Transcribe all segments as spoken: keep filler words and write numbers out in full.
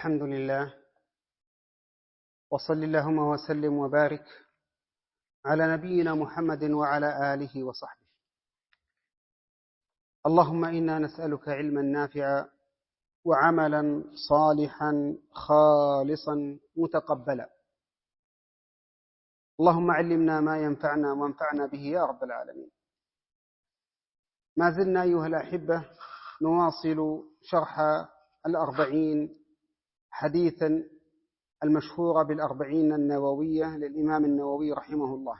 الحمد لله، وصل اللهم وسلم وبارك على نبينا محمد وعلى آله وصحبه. اللهم إنا نسألك علما نافعا وعملا صالحا خالصا متقبلا. اللهم علمنا ما ينفعنا وانفعنا به يا رب العالمين. ما زلنا أيها الأحبة نواصل شرح الأربعين حديثا المشهورة بالأربعين النووية للإمام النووي رحمه الله،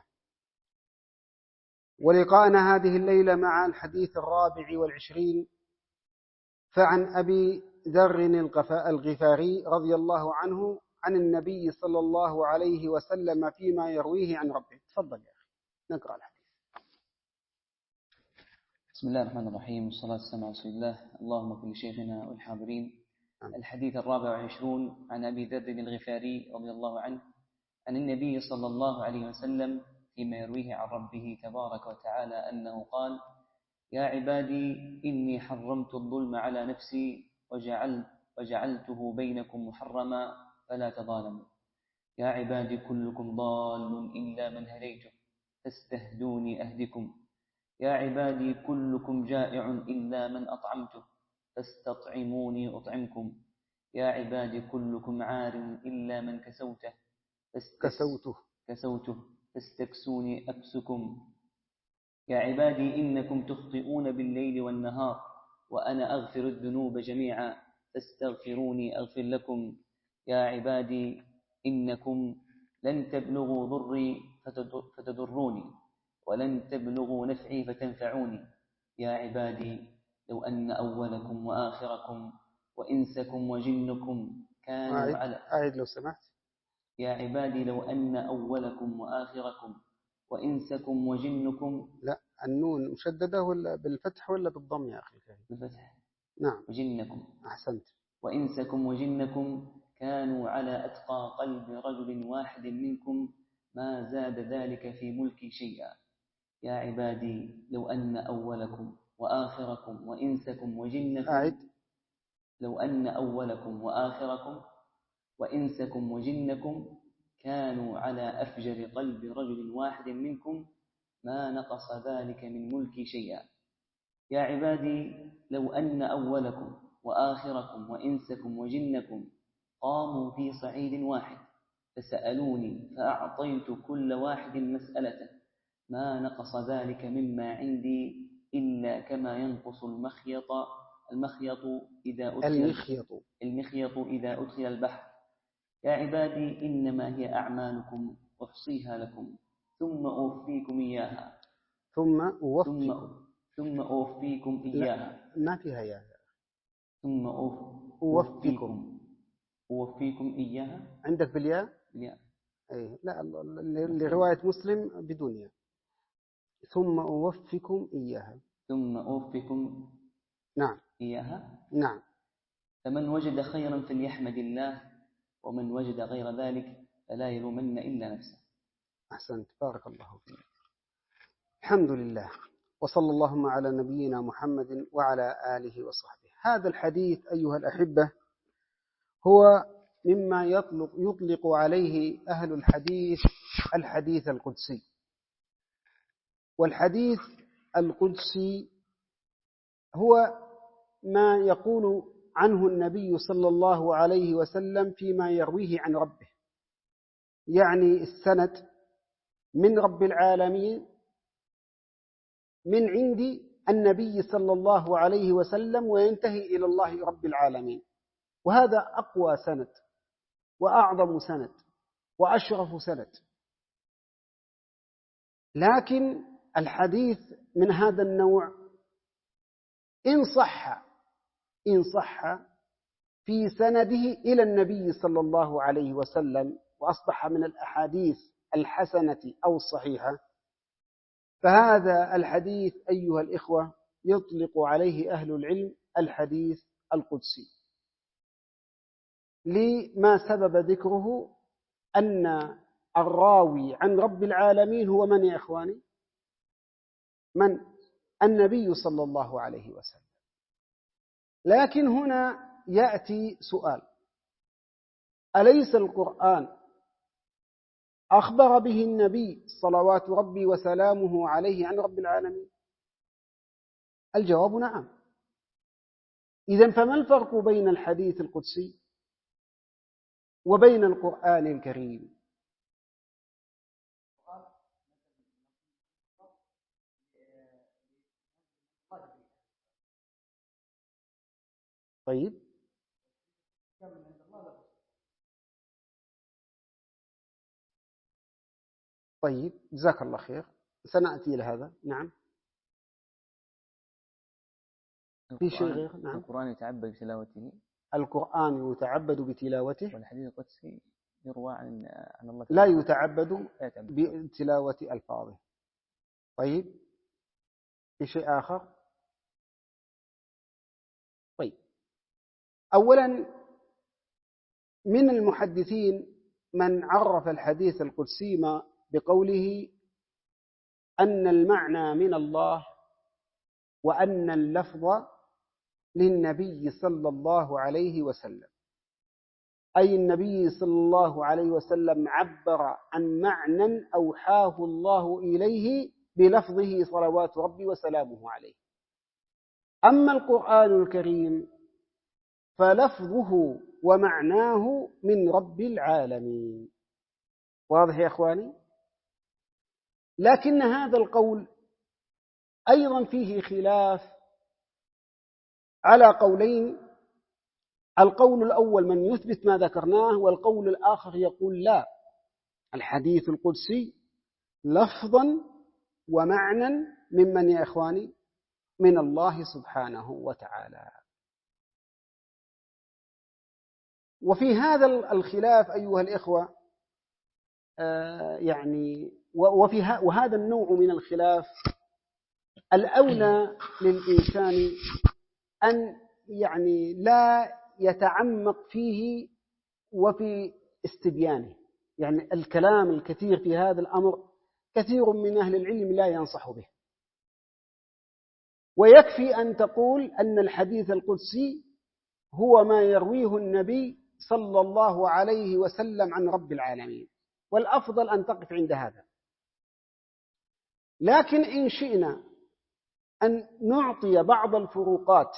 ولقاءنا هذه الليلة مع الحديث الرابع والعشرين. فعن أبي ذر الغفاري رضي الله عنه عن النبي صلى الله عليه وسلم فيما يرويه عن ربه. تفضل يا أخي نقرأ الحديث. بسم الله الرحمن الرحيم، والصلاة والسلام على رسول الله. اللهم كل شيخنا والحاضرين. الحديث الرابع والعشرون عن أبي ذر الغفاري رضي الله عنه عن النبي صلى الله عليه وسلم فيما يرويه عن ربه تبارك وتعالى أنه قال: يا عبادي إني حرمت الظلم على نفسي وجعلت وجعلته بينكم محرما فلا تظالموا. يا عبادي كلكم ضال إلا من هديته فاستهدوني أهدكم. يا عبادي كلكم جائع إلا من أطعمته فاستطعموني أطعمكم. يا عبادي كلكم عار إلا من كسوته كسوته كسوته فاستكسوني أكسكم. يا عبادي إنكم تخطئون بالليل والنهار وأنا أغفر الذنوب جميعا فاستغفروني أغفر لكم. يا عبادي إنكم لن تبلغوا ضري فتضروني ولن تبلغوا نفعي فتنفعوني. يا عبادي لو أن أولكم وآخركم وإنسكم وجنكم كانوا أعد, على أعد لو سمحت. يا عبادي لو أن أولكم وآخركم وإنسكم وجنكم. لا، النون مشددة ولا بالفتح ولا بالضم يا أخي؟ بالفتح. نعم، وجنكم. أحسنت. وإنسكم وجنكم كانوا على أتقى قلب رجل واحد منكم ما زاد ذلك في ملكي شيئا. يا عبادي لو أن أولكم وآخركم وإنسكم وجنكم أعد. لو أن أولكم وآخركم وإنسكم وجنكم كانوا على أفجر قلب رجل واحد منكم ما نقص ذلك من ملكي شيئا. يا عبادي لو أن أولكم وآخركم وإنسكم وجنكم قاموا في صعيد واحد فسألوني فأعطيت كل واحد مسألته ما نقص ذلك مما عندي إلا كما ينقص المخيط المخيط إذا أدخل المخيط المخيط إذا أدخل البحر. يا عبادي إنما هي أعمالكم أحصيها لكم ثم أوفيكم إياها ثم أوفي ثم ثم أوفيكم إياها. ما فيها يا ثم أوفيكم. أوفيكم إياها عندك بالياء؟ بالياء. أي لا، لرواية مسلم بدون ياء. ثم أوفيكم إياها. ثم أوفيكم نعم إياها. نعم. فمن وجد خيرا فليحمد الله ومن وجد غير ذلك فلا يلومن إلا نفسه. أحسنت، بارك الله فيك. الحمد لله، وصلى اللهم على نبينا محمد وعلى آله وصحبه. هذا الحديث أيها الأحبة هو مما يطلق, يطلق عليه أهل الحديث الحديث القدسي. والحديث القدسي هو ما يقول عنه النبي صلى الله عليه وسلم فيما يرويه عن ربه، يعني السند من رب العالمين من عند النبي صلى الله عليه وسلم وينتهي إلى الله رب العالمين. وهذا أقوى سند وأعظم سند وأشرف سند. لكن الحديث من هذا النوع إن صح إن صح في سنده إلى النبي صلى الله عليه وسلم وأصبح من الأحاديث الحسنة أو الصحيحة، فهذا الحديث أيها الإخوة يطلق عليه أهل العلم الحديث القدسي. لما سبب ذكره أن الراوي عن رب العالمين هو من يا إخواني؟ من؟ النبي صلى الله عليه وسلم. لكن هنا يأتي سؤال: أليس القرآن أخبر به النبي صلوات ربي وسلامه عليه عن رب العالمين؟ الجواب نعم. إذن فما الفرق بين الحديث القدسي وبين القرآن الكريم؟ طيب طيب جزاك الله خير، سنأتي لهذا. نعم في شيء غير؟ نعم. القرآن يتعبد بتلاوته. القرآن يتعبد بتلاوته، والحديث القدسي يروى عن عن الله لا يتعبد بتلاوة ألفاظه. طيب في شيء آخر؟ طيب أولا من المحدثين من عرف الحديث القدسي ما بقوله أن المعنى من الله وأن اللفظ للنبي صلى الله عليه وسلم، أي النبي صلى الله عليه وسلم عبر عن معنى أوحاه الله إليه بلفظه صلوات ربي وسلامه عليه. أما القرآن الكريم فلفظه ومعناه من رب العالمين. واضح يا أخواني؟ لكن هذا القول أيضا فيه خلاف على قولين. القول الأول من يثبت ما ذكرناه، والقول الآخر يقول لا، الحديث القدسي لفظا ومعنى ممن يا إخواني؟ من الله سبحانه وتعالى. وفي هذا الخلاف أيها الإخوة آه يعني وفي وهذا النوع من الخلاف الأولى للإنسان أن يعني لا يتعمق فيه وفي استبيانه. يعني الكلام الكثير في هذا الأمر كثير من أهل العلم لا ينصح به، ويكفي أن تقول أن الحديث القدسي هو ما يرويه النبي صلى الله عليه وسلم عن رب العالمين، والأفضل أن تقف عند هذا. لكن إن شئنا أن نعطي بعض الفروقات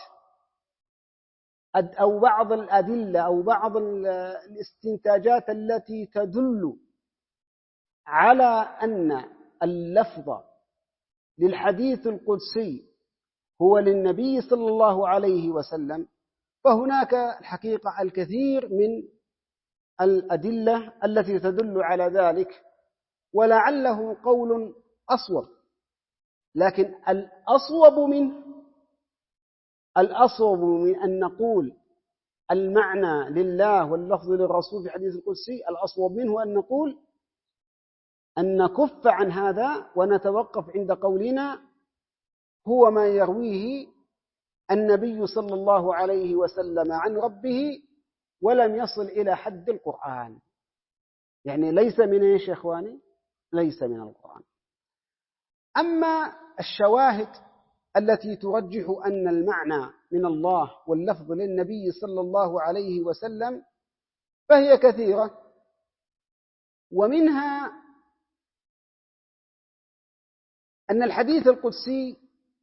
أو بعض الأدلة أو بعض الاستنتاجات التي تدل على أن اللفظ للحديث القدسي هو للنبي صلى الله عليه وسلم، فهناك الحقيقة الكثير من الأدلة التي تدل على ذلك، ولعله قول أصوب. لكن الأصوب منه الأصوب من أن نقول المعنى لله واللفظ للرسول في الحديث القدسي، الأصوب منه أن نقول أن نكف عن هذا ونتوقف عند قولنا هو ما يرويه النبي صلى الله عليه وسلم عن ربه ولم يصل إلى حد القرآن. يعني ليس من إيش يا إخواني؟ ليس من القرآن. أما الشواهد التي ترجح أن المعنى من الله واللفظ للنبي صلى الله عليه وسلم فهي كثيرة، ومنها أن الحديث القدسي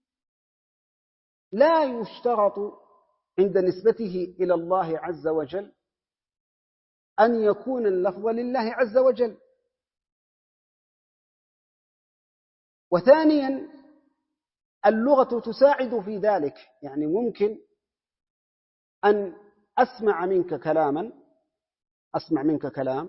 لا يشترط عند نسبته إلى الله عز وجل أن يكون اللفظ لله عز وجل. وثانيا اللغة تساعد في ذلك، يعني ممكن أن أسمع منك كلاما أسمع منك كلام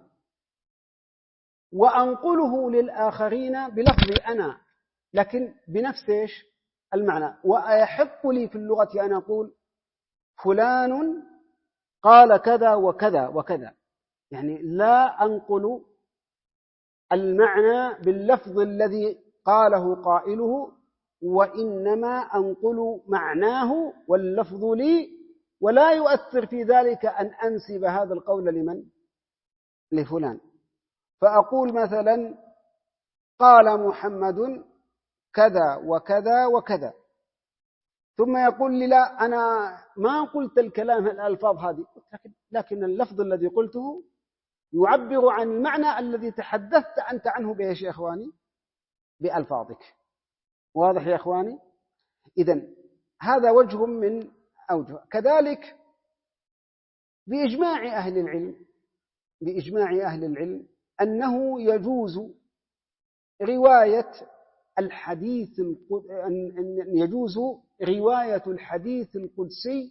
وأنقله للآخرين بلفظي أنا، لكن بنفس إيش المعنى. ويحق لي في اللغة أن أقول فلان قال كذا وكذا وكذا، يعني لا أنقل المعنى باللفظ الذي قاله قائله، وإنما أنقل معناه واللفظ لي، ولا يؤثر في ذلك أن أنسب هذا القول لمن؟ لفلان. فأقول مثلا قال محمد كذا وكذا وكذا، ثم يقول لي لا أنا ما قلت الكلام الألفاظ هذه، لكن اللفظ الذي قلته يعبر عن المعنى الذي تحدثت أنت عنه بإيش يا إخواني؟ بألفاظك. واضح يا إخواني؟ إذن هذا وجه من أوجه. كذلك بإجماع أهل العلم بإجماع أهل العلم أنه يجوز رواية الحديث أن يجوز رواية الحديث القدسي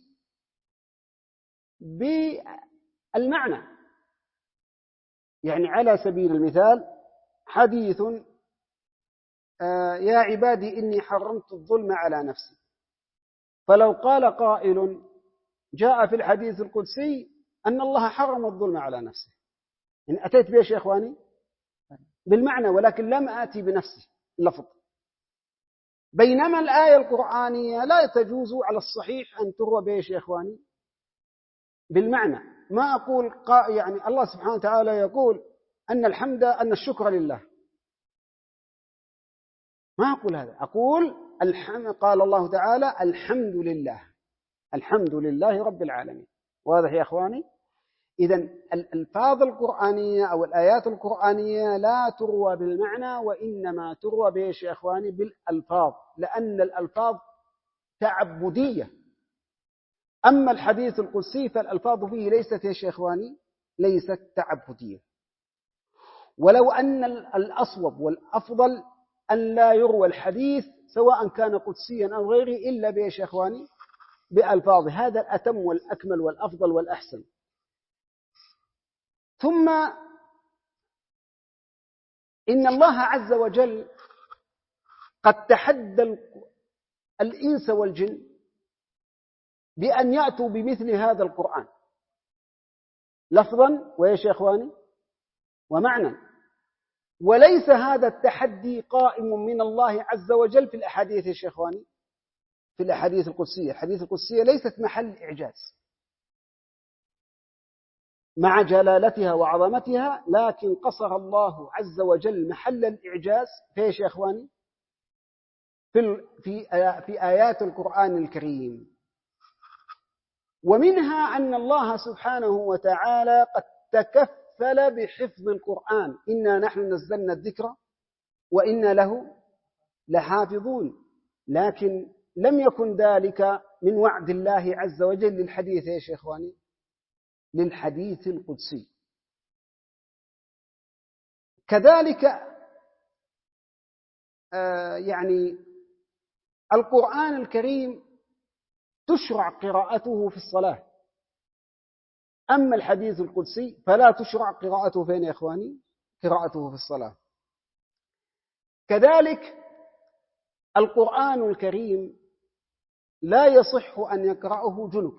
بالمعنى. يعني على سبيل المثال حديث يا عبادي إني حرمت الظلم على نفسي، فلو قال قائل جاء في الحديث القدسي أن الله حرم الظلم على نفسه، إن أتيت بإيش يا إخواني؟ بالمعنى، ولكن لم آتي بنفسه اللفظ. بينما الآية القرآنية لا تجوز على الصحيح أن تروى بإيش يا إخواني؟ بالمعنى. ما أقول يعني الله سبحانه وتعالى يقول أن الحمد أن الشكر لله، ما أقول هذا، أقول الحمد قال الله تعالى الحمد لله، الحمد لله رب العالمين. واضح يا إخواني؟ إذن الألفاظ القرآنية أو الآيات القرآنية لا تروى بالمعنى، وإنما تروى بإيش يا إخواني؟ بالألفاظ، لأن الألفاظ تعبدية. أما الحديث القدسي فالألفاظ فيه ليست يا إخواني؟ ليست تعبدية. ولو أن الأصوب والأفضل أن لا يروى الحديث سواء كان قدسيا أو غيره إلا بإيش يا إخواني؟ بألفاظه. هذا الأتم والأكمل والأفضل والأحسن. ثم إن الله عز وجل قد تحدى الإنس والجن بأن يأتوا بمثل هذا القرآن لفظا وإيش يا إخواني؟ ومعنى. وليس هذا التحدي قائم من الله عز وجل في الأحاديث يا إخواني، في الأحاديث القدسية. الحديث القدسية ليست محل إعجاز مع جلالتها وعظمتها، لكن قصر الله عز وجل محل الإعجاز فيش يا إخواني؟ في في في آيات القرآن الكريم. ومنها أن الله سبحانه وتعالى قد تكفل بحفظ القرآن، إنا نحن نزلنا الذكر وإنا له لحافظون. لكن لم يكن ذلك من وعد الله عز وجل للحديث يا شيخ إخواني، للحديث القدسي. كذلك آه يعني القرآن الكريم تشرع قراءته في الصلاة، أما الحديث القدسي فلا تشرع قراءته فين يا إخواني؟ قراءته في الصلاة. كذلك القرآن الكريم لا يصح أن يقرأه جنب،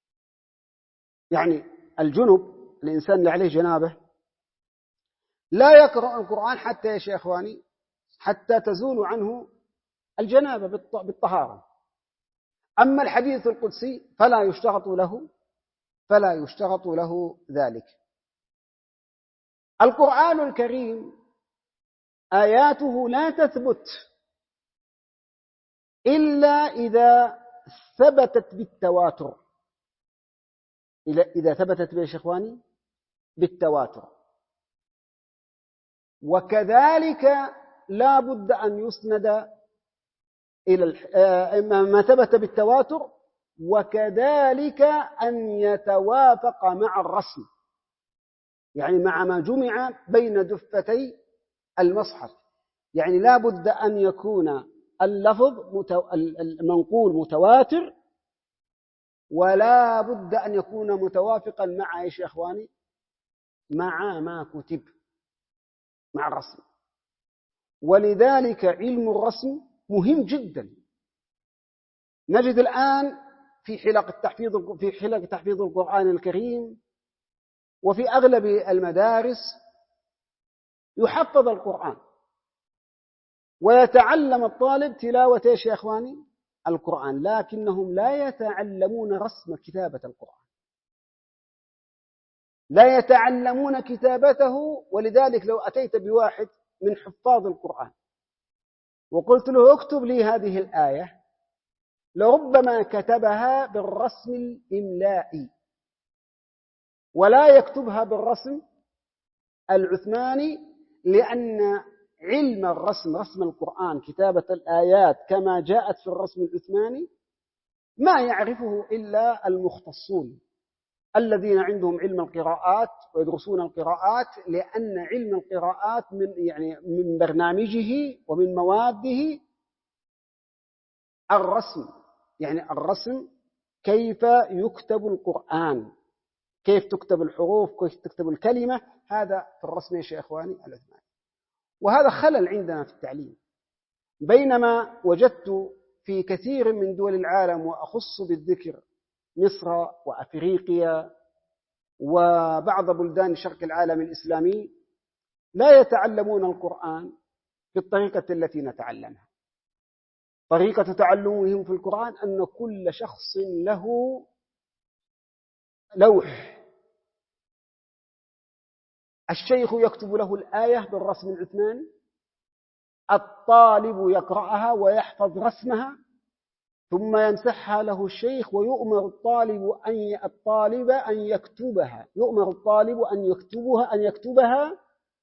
يعني الجنب الإنسان اللي عليه جنابه لا يقرأ القرآن حتى يا إخواني حتى تزول عنه الجنابة بالطهارة. أما الحديث القدسي فلا يشترط له فلا يشترط له ذلك. القرآن الكريم آياته لا تثبت إلا إذا ثبتت بالتواتر، إذا ثبتت بإيش يا إخواني؟ بالتواتر. وكذلك لا بد أن يسند إلى ما ثبت بالتواتر، وكذلك أن يتوافق مع الرسم، يعني مع ما جمع بين دفتي المصحف. يعني لا بد أن يكون اللفظ المنقول متواتر، ولا بد أن يكون متوافقا مع إيش يا إخواني؟ مع ما كتب، مع الرسم. ولذلك علم الرسم مهم جدا. نجد الآن في حلق التحفيظ في حلق تحفيظ القرآن الكريم وفي أغلب المدارس يحفظ القرآن ويتعلم الطالب تلاوة إيش يا إخواني؟ القرآن، لكنهم لا يتعلمون رسم كتابة القرآن، لا يتعلمون كتابته. ولذلك لو أتيت بواحد من حفاظ القرآن وقلت له اكتب لي هذه الآية، لربما كتبها بالرسم الإملائي ولا يكتبها بالرسم العثماني، لأن علم الرسم، رسم القرآن، كتابة الآيات كما جاءت في الرسم العثماني، ما يعرفه إلا المختصون الذين عندهم علم القراءات ويدرسون القراءات، لأن علم القراءات من يعني من برنامجه ومن مواده الرسم، يعني الرسم كيف يكتب القرآن، كيف تكتب الحروف، كيف تكتب الكلمة، هذا في الرسم يا إخواني العثماني. وهذا خلل عندنا في التعليم، بينما وجدت في كثير من دول العالم، وأخص بالذكر مصر وأفريقيا وبعض بلدان شرق العالم الإسلامي، لا يتعلمون القرآن بالطريقة التي نتعلمها. طريقة تعلمهم في القرآن أن كل شخص له لوح، الشيخ يكتب له الآية بالرسم العثماني، الطالب يقرأها ويحفظ رسمها، ثم يمسحها له الشيخ، ويؤمر الطالب أن الطالب أن يكتبها، يؤمر الطالب أن يكتبها أن يكتبها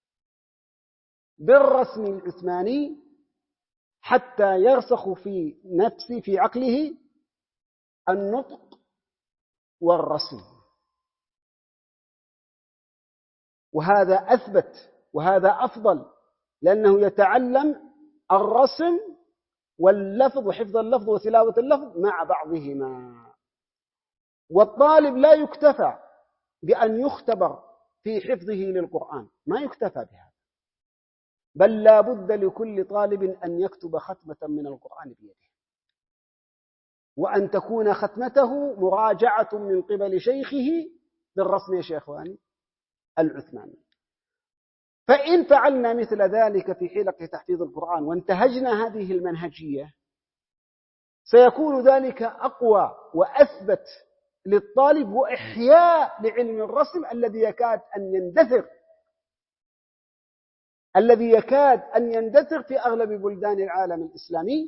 بالرسم العثماني حتى يرسخ في نفسه في عقله النطق والرسم. وهذا أثبت وهذا أفضل، لأنه يتعلم الرسم واللفظ وحفظ اللفظ وتلاوة اللفظ مع بعضهما. والطالب لا يكتفى بأن يختبر في حفظه للقرآن، ما يكتفى بها، بل لا بد لكل طالب أن يكتب ختمة من القرآن بيده، وأن تكون ختمته مراجعة من قبل شيخه بالرسم يا شيخواني العثماني. فإن فعلنا مثل ذلك في حلق تحفيظ القرآن وانتهجنا هذه المنهجية، سيكون ذلك أقوى وأثبت للطالب، وإحياء لعلم الرسم الذي يكاد أن يندثر الذي يكاد أن يندثر في أغلب بلدان العالم الإسلامي.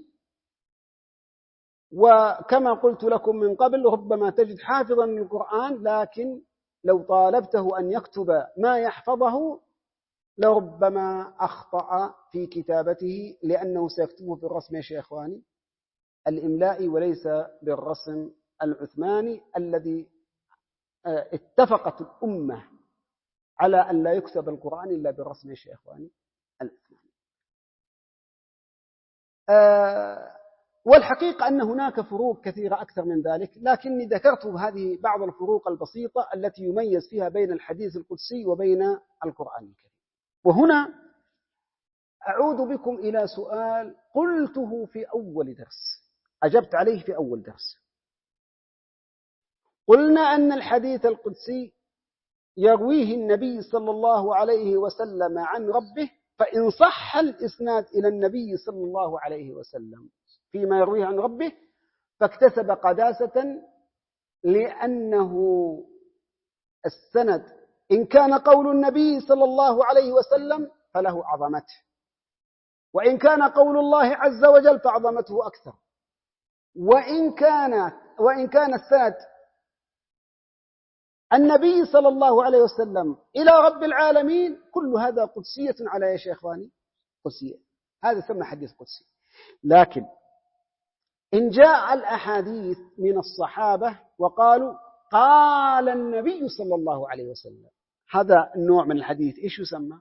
وكما قلت لكم من قبل، ربما تجد حافظا للقرآن، لكن لو طالبته أن يكتب ما يحفظه لربما أخطأ في كتابته، لأنه سيكتبه بالرسم يا شيخواني الإملائي وليس بالرسم العثماني الذي اتفقت الأمة على أن لا يكتب القرآن إلا بالرسم يا شيخواني العثماني. أه والحقيقة أن هناك فروق كثيرة أكثر من ذلك، لكني ذكرت هذه بعض الفروق البسيطة التي يميز فيها بين الحديث القدسي وبين القرآن الكريم. وهنا أعود بكم إلى سؤال قلته في أول درس، أجبت عليه في أول درس. قلنا أن الحديث القدسي يرويه النبي صلى الله عليه وسلم عن ربه، فإن صح الإسناد إلى النبي صلى الله عليه وسلم فيما يرويه عن ربه فاكتسب قداسة، لأنه السند إن كان قول النبي صلى الله عليه وسلم فله عظمته، وإن كان قول الله عز وجل فعظمته أكثر، وإن كان وإن كان السند النبي صلى الله عليه وسلم إلى رب العالمين، كل هذا قدسية على يا شيخواني قدسية، هذا سمى حديث قدسي. لكن إن جاء الأحاديث من الصحابة وقالوا قال النبي صلى الله عليه وسلم، هذا النوع من الحديث إيش يسمى؟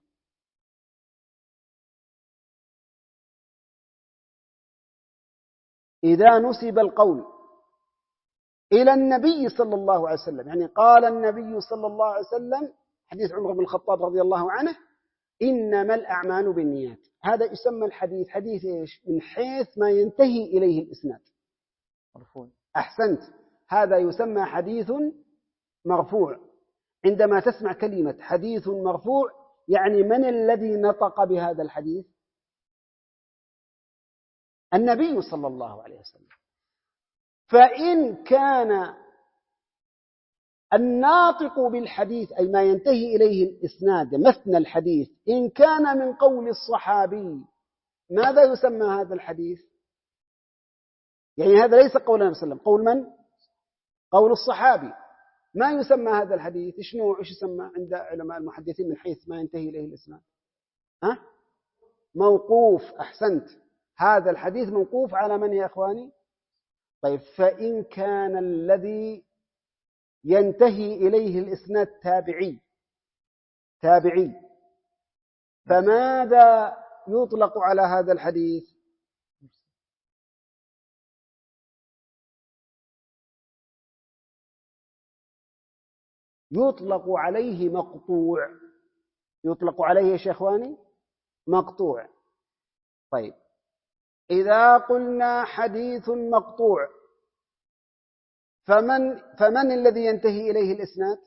إذا نسب القول إلى النبي صلى الله عليه وسلم، يعني قال النبي صلى الله عليه وسلم، حديث عمر بن الخطاب رضي الله عنه، إنما الأعمال بالنيات، هذا يسمى الحديث حديث إيش؟ من حيث ما ينتهي إليه الإسناد مرفوع. أحسنت، هذا يسمى حديث مرفوع. عندما تسمع كلمة حديث مرفوع، يعني من الذي نطق بهذا الحديث؟ النبي صلى الله عليه وسلم. فإن كان الناطق بالحديث أي ما ينتهي إليه الإسناد مثنى الحديث إن كان من قول الصحابي، ماذا يسمى هذا الحديث؟ يعني هذا ليس قول النبي صلى الله عليه وسلم، قول من؟ قول الصحابي. ما يسمى هذا الحديث؟ إيش نوع؟ إيش يسمى عند علماء المحدثين من حيث ما ينتهي إليه الإسناد؟ ها؟ موقوف. أحسنت. هذا الحديث موقوف على من يا أخواني؟ طيب فإن كان الذي ينتهي إليه الإسناد تابعي تابعي فماذا يطلق على هذا الحديث؟ يطلق عليه مقطوع. يطلق عليه يا شيخواني مقطوع. طيب إذا قلنا حديث مقطوع فمن فمن الذي ينتهي إليه الإسناد؟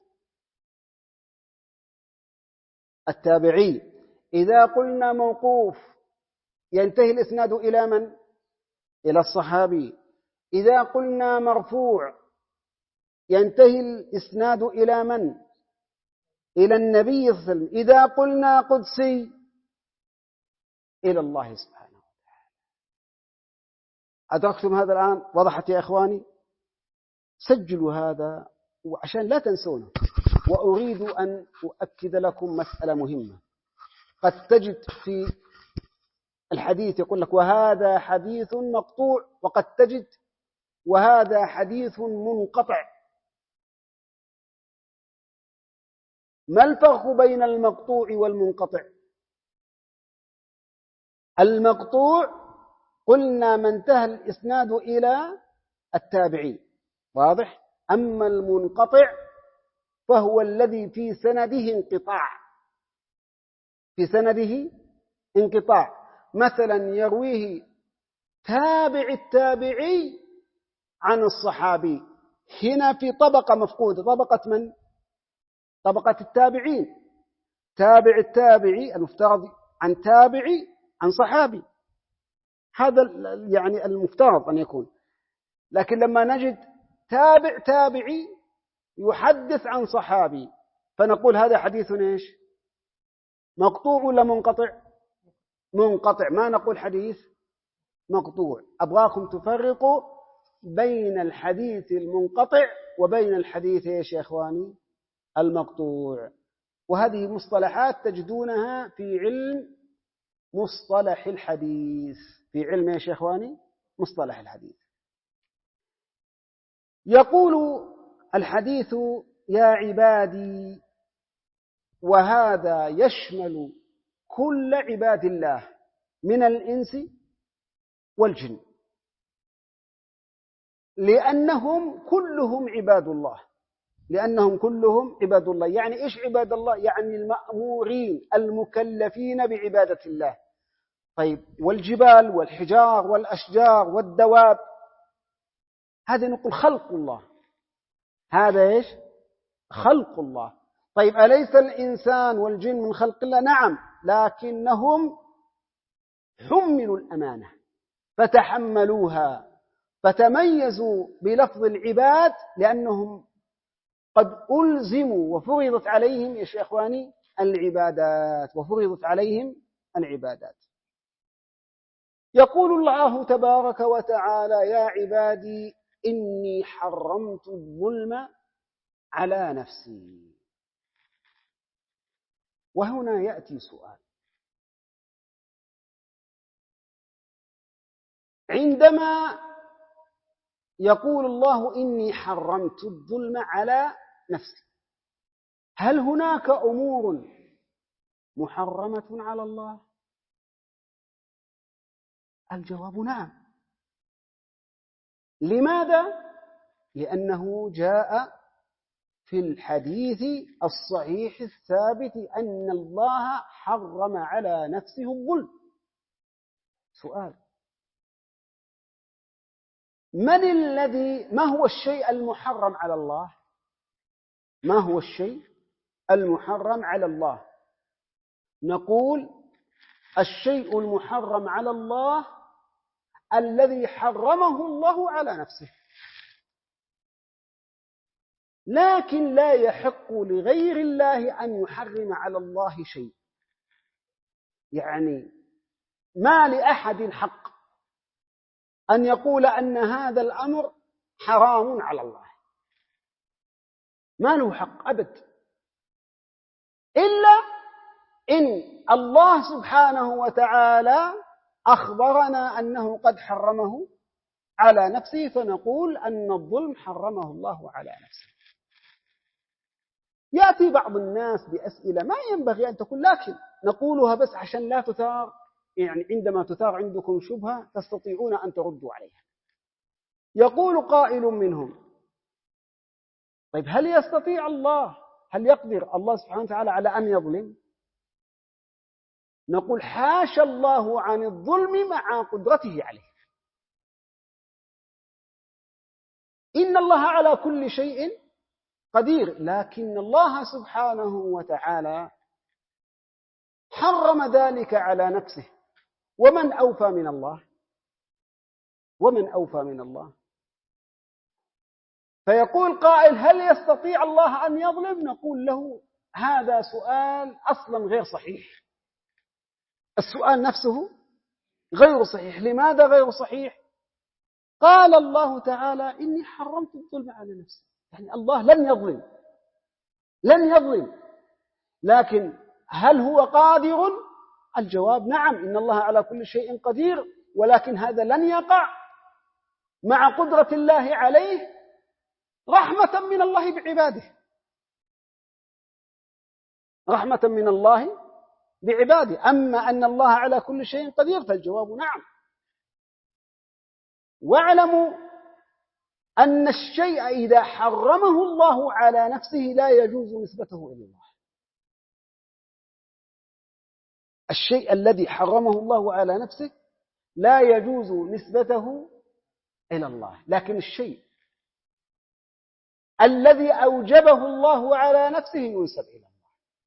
التابعي. إذا قلنا موقوف ينتهي الإسناد إلى من؟ إلى الصحابي. إذا قلنا مرفوع ينتهي الإسناد إلى من؟ إلى النبي صلى الله عليه وسلم. إذا قلنا قدسي إلى الله سبحانه وتعالى. أدركتم هذا الآن؟ وضحت يا إخواني؟ سجلوا هذا وعشان لا تنسونه. وأريد أن أؤكد لكم مسألة مهمة. قد تجد في الحديث يقول لك وهذا حديث مقطوع، وقد تجد وهذا حديث منقطع. ما الفرق بين المقطوع والمنقطع؟ المقطوع قلنا ما انتهى الإسناد إلى التابعين، واضح؟ أما المنقطع فهو الذي في سنده انقطاع. في سنده انقطاع. مثلا يرويه تابع التابعي عن الصحابي، هنا في طبقة مفقودة. طبقة من؟ طبقة التابعين. تابع التابعي المفترض عن تابعي عن صحابي، هذا يعني المفترض أن يكون. لكن لما نجد تابع تابعي يحدث عن صحابي فنقول هذا حديث إيش؟ مقطوع ولا منقطع؟ منقطع. ما نقول حديث مقطوع. أبغاكم تفرقوا بين الحديث المنقطع وبين الحديث إيش يا إخواني؟ المقطوع. وهذه مصطلحات تجدونها في علم مصطلح الحديث. في علم إيش يا إخواني؟ مصطلح الحديث. يقول الحديث يا عبادي، وهذا يشمل كل عباد الله من الإنس والجن، لأنهم كلهم عباد الله. لأنهم كلهم عباد الله. يعني إيش عباد الله؟ يعني المأمورين المكلفين بعبادة الله. طيب والجبال والحجار والأشجار والدواب هذا نقول خلق الله. هذا إيش؟ خلق الله. طيب أليس الإنسان والجن من خلق الله؟ نعم، لكنهم حملوا الأمانة فتحملوها، فتميزوا بلفظ العباد لأنهم قد ألزموا وفرضت عليهم يا شيخ إخواني العبادات. وفرضت عليهم العبادات. يقول الله تبارك وتعالى يا عبادي إني حرمت الظلم على نفسي. وهنا يأتي سؤال. عندما يقول الله إني حرمت الظلم على نفسي، هل هناك أمور محرمة على الله؟ الجواب نعم. لماذا؟ لأنه جاء في الحديث الصحيح الثابت أن الله حرم على نفسه الظلم. سؤال: من الذي ما هو الشيء المحرم على الله؟ ما هو الشيء المحرم على الله؟ نقول الشيء المحرم على الله الذي حرمه الله على نفسه. لكن لا يحق لغير الله أن يحرم على الله شيء. يعني ما لأحد حق أن يقول أن هذا الأمر حرام على الله. ما له حق أبد، إلا إن الله سبحانه وتعالى أخبرنا أنه قد حرمه على نفسه، فنقول أن الظلم حرمه الله على نفسه. يأتي بعض الناس بأسئلة ما ينبغي أن تكون، لكن نقولها بس عشان لا تثار، يعني عندما تثار عندكم شبهة تستطيعون أن تردوا عليها. يقول قائل منهم: طيب هل يستطيع الله، هل يقدر الله سبحانه وتعالى على أن يظلم؟ نقول: حاشا الله عن الظلم مع قدرته عليه. إن الله على كل شيء قدير، لكن الله سبحانه وتعالى حرم ذلك على نفسه. ومن أوفى من الله؟ ومن أوفى من الله؟ فيقول قائل: هل يستطيع الله أن يظلم؟ نقول له: هذا سؤال أصلا غير صحيح. السؤال نفسه غير صحيح. لماذا غير صحيح؟ قال الله تعالى: إني حرمت الظلم على نفسي. يعني الله لن يظلم، لن يظلم. لكن هل هو قادر؟ الجواب نعم، إن الله على كل شيء قدير، ولكن هذا لن يقع مع قدرة الله عليه رحمة من الله بعباده، رحمة من الله بعباده. أما أن الله على كل شيء قدير فالجواب نعم. واعلموا أن الشيء إذا حرمه الله على نفسه لا يجوز نسبته إلى الله. الشيء الذي حرمه الله على نفسه لا يجوز نسبته إلى الله، لكن الشيء الذي أوجبه الله على نفسه ينسب إلى الله.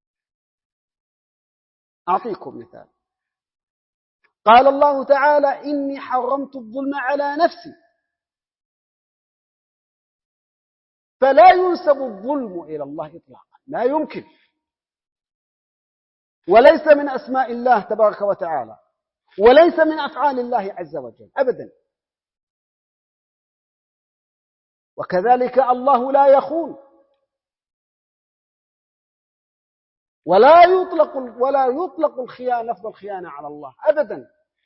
أعطيكم مثال. قال الله تعالى: إني حرمت الظلم على نفسي، فلا ينسب الظلم إلى الله إطلاقا، لا يمكن، وليس من أسماء الله تبارك وتعالى، وليس من أفعال الله عز وجل أبدا. وكذلك الله لا يخون، ولا يطلق ولا يطلق الخيانة، لفظ الخيانة على الله أبدا.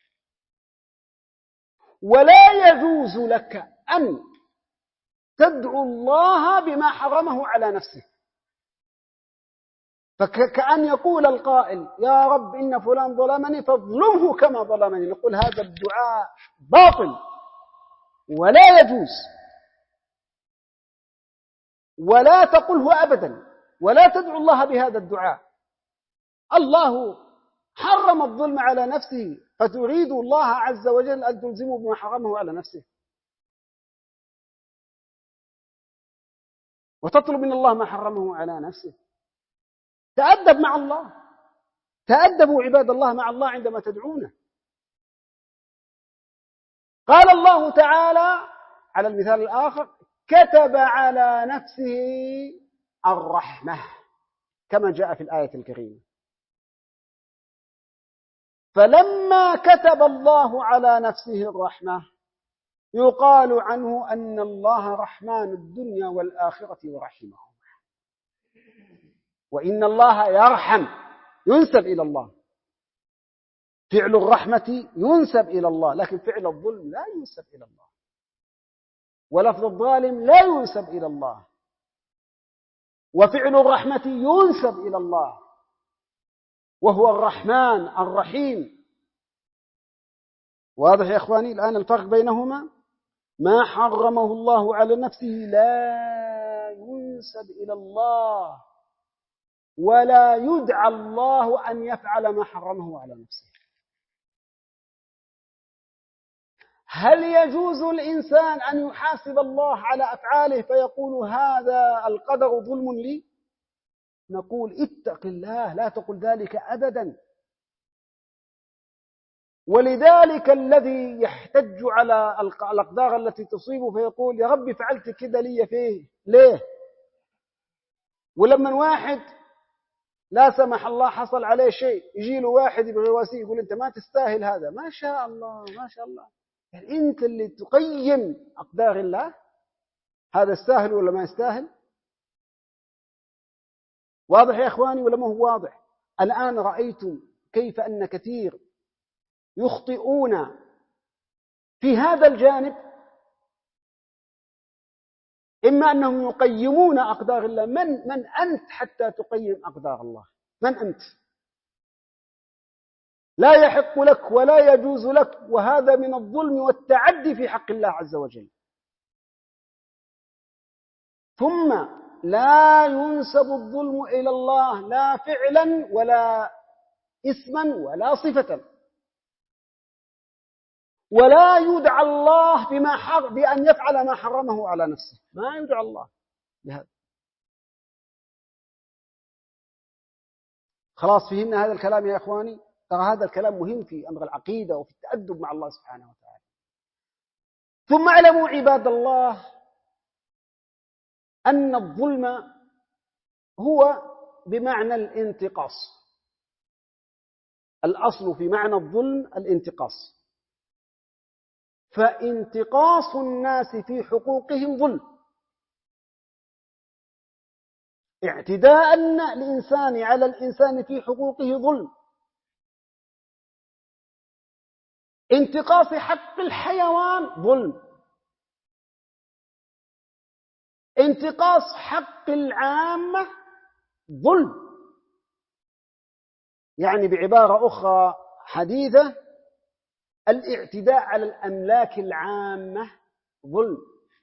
ولا يجوز لك أن تدعو الله بما حرمه على نفسه. فكأن يقول القائل: يا رب إن فلان ظلمني فاظلمه كما ظلمني. نقول هذا الدعاء باطل ولا يجوز، ولا تقله أبدا، ولا تدعو الله بهذا الدعاء. الله حرم الظلم على نفسه، فتريد الله عز وجل أن تلزمه بما حرمه على نفسه، وتطلب من الله ما حرمه على نفسه. تأدب مع الله، تأدبوا عباد الله مع الله عندما تدعونه. قال الله تعالى على المثال الآخر: كتب على نفسه الرحمة، كما جاء في الآية الكريمة. فلما كتب الله على نفسه الرحمة يقال عنه أن الله رحمن الدنيا والآخرة ورحمهما. وإن الله يرحم ينسب إلى الله، فعل الرحمة ينسب إلى الله، لكن فعل الظلم لا ينسب إلى الله، ولفظ الظالم لا ينسب إلى الله، وفعل الرحمة ينسب إلى الله، وهو الرحمن الرحيم. واضح يا إخواني الآن الفرق بينهما؟ ما حرمه الله على نفسه لا ينسب إلى الله، ولا يدعى الله أن يفعل ما حرمه على نفسه. هل يجوز الإنسان أن يحاسب الله على أفعاله فيقول هذا القدر ظلم لي؟ نقول اتق الله، لا تقل ذلك أبدا. ولذلك الذي يحتج على الأقدار التي تصيبه فيقول يا ربي فعلت كده لي فيه ليه؟ ولما واحد لا سمح الله حصل عليه شيء يجي له واحد بغواسيه يقول أنت ما تستاهل هذا، ما شاء الله ما شاء الله، يعني أنت اللي تقيم أقدار الله، هذا يستاهل ولا ما يستاهل؟ واضح يا إخواني ولا ما هو واضح؟ الآن رأيتم كيف أن كثير يخطئون في هذا الجانب، إما أنهم يقيمون أقدار الله. من, من أنت حتى تقيم أقدار الله؟ من أنت؟ لا يحق لك ولا يجوز لك، وهذا من الظلم والتعدي في حق الله عز وجل. ثم لا ينسب الظلم إلى الله لا فعلا ولا اسما ولا صفة، ولا يدعى الله بما حر بأن يفعل ما حرمه على نفسه، ما يدعى الله بهذا. خلاص فهمنا هذا الكلام يا إخواني؟ ترى هذا الكلام مهم في أمر العقيدة وفي التأدب مع الله سبحانه وتعالى. ثم اعلموا عباد الله أن الظلم هو بمعنى الانتقاص. الأصل في معنى الظلم الانتقاص، فانتقاص الناس في حقوقهم ظلم. اعتداء الإنسان على الإنسان في حقوقه ظلم. انتقاص حق الحيوان ظلم. انتقاص حق العامة ظلم. يعني بعبارة أخرى حديثة، الاعتداء على الأملاك العامة ظلم.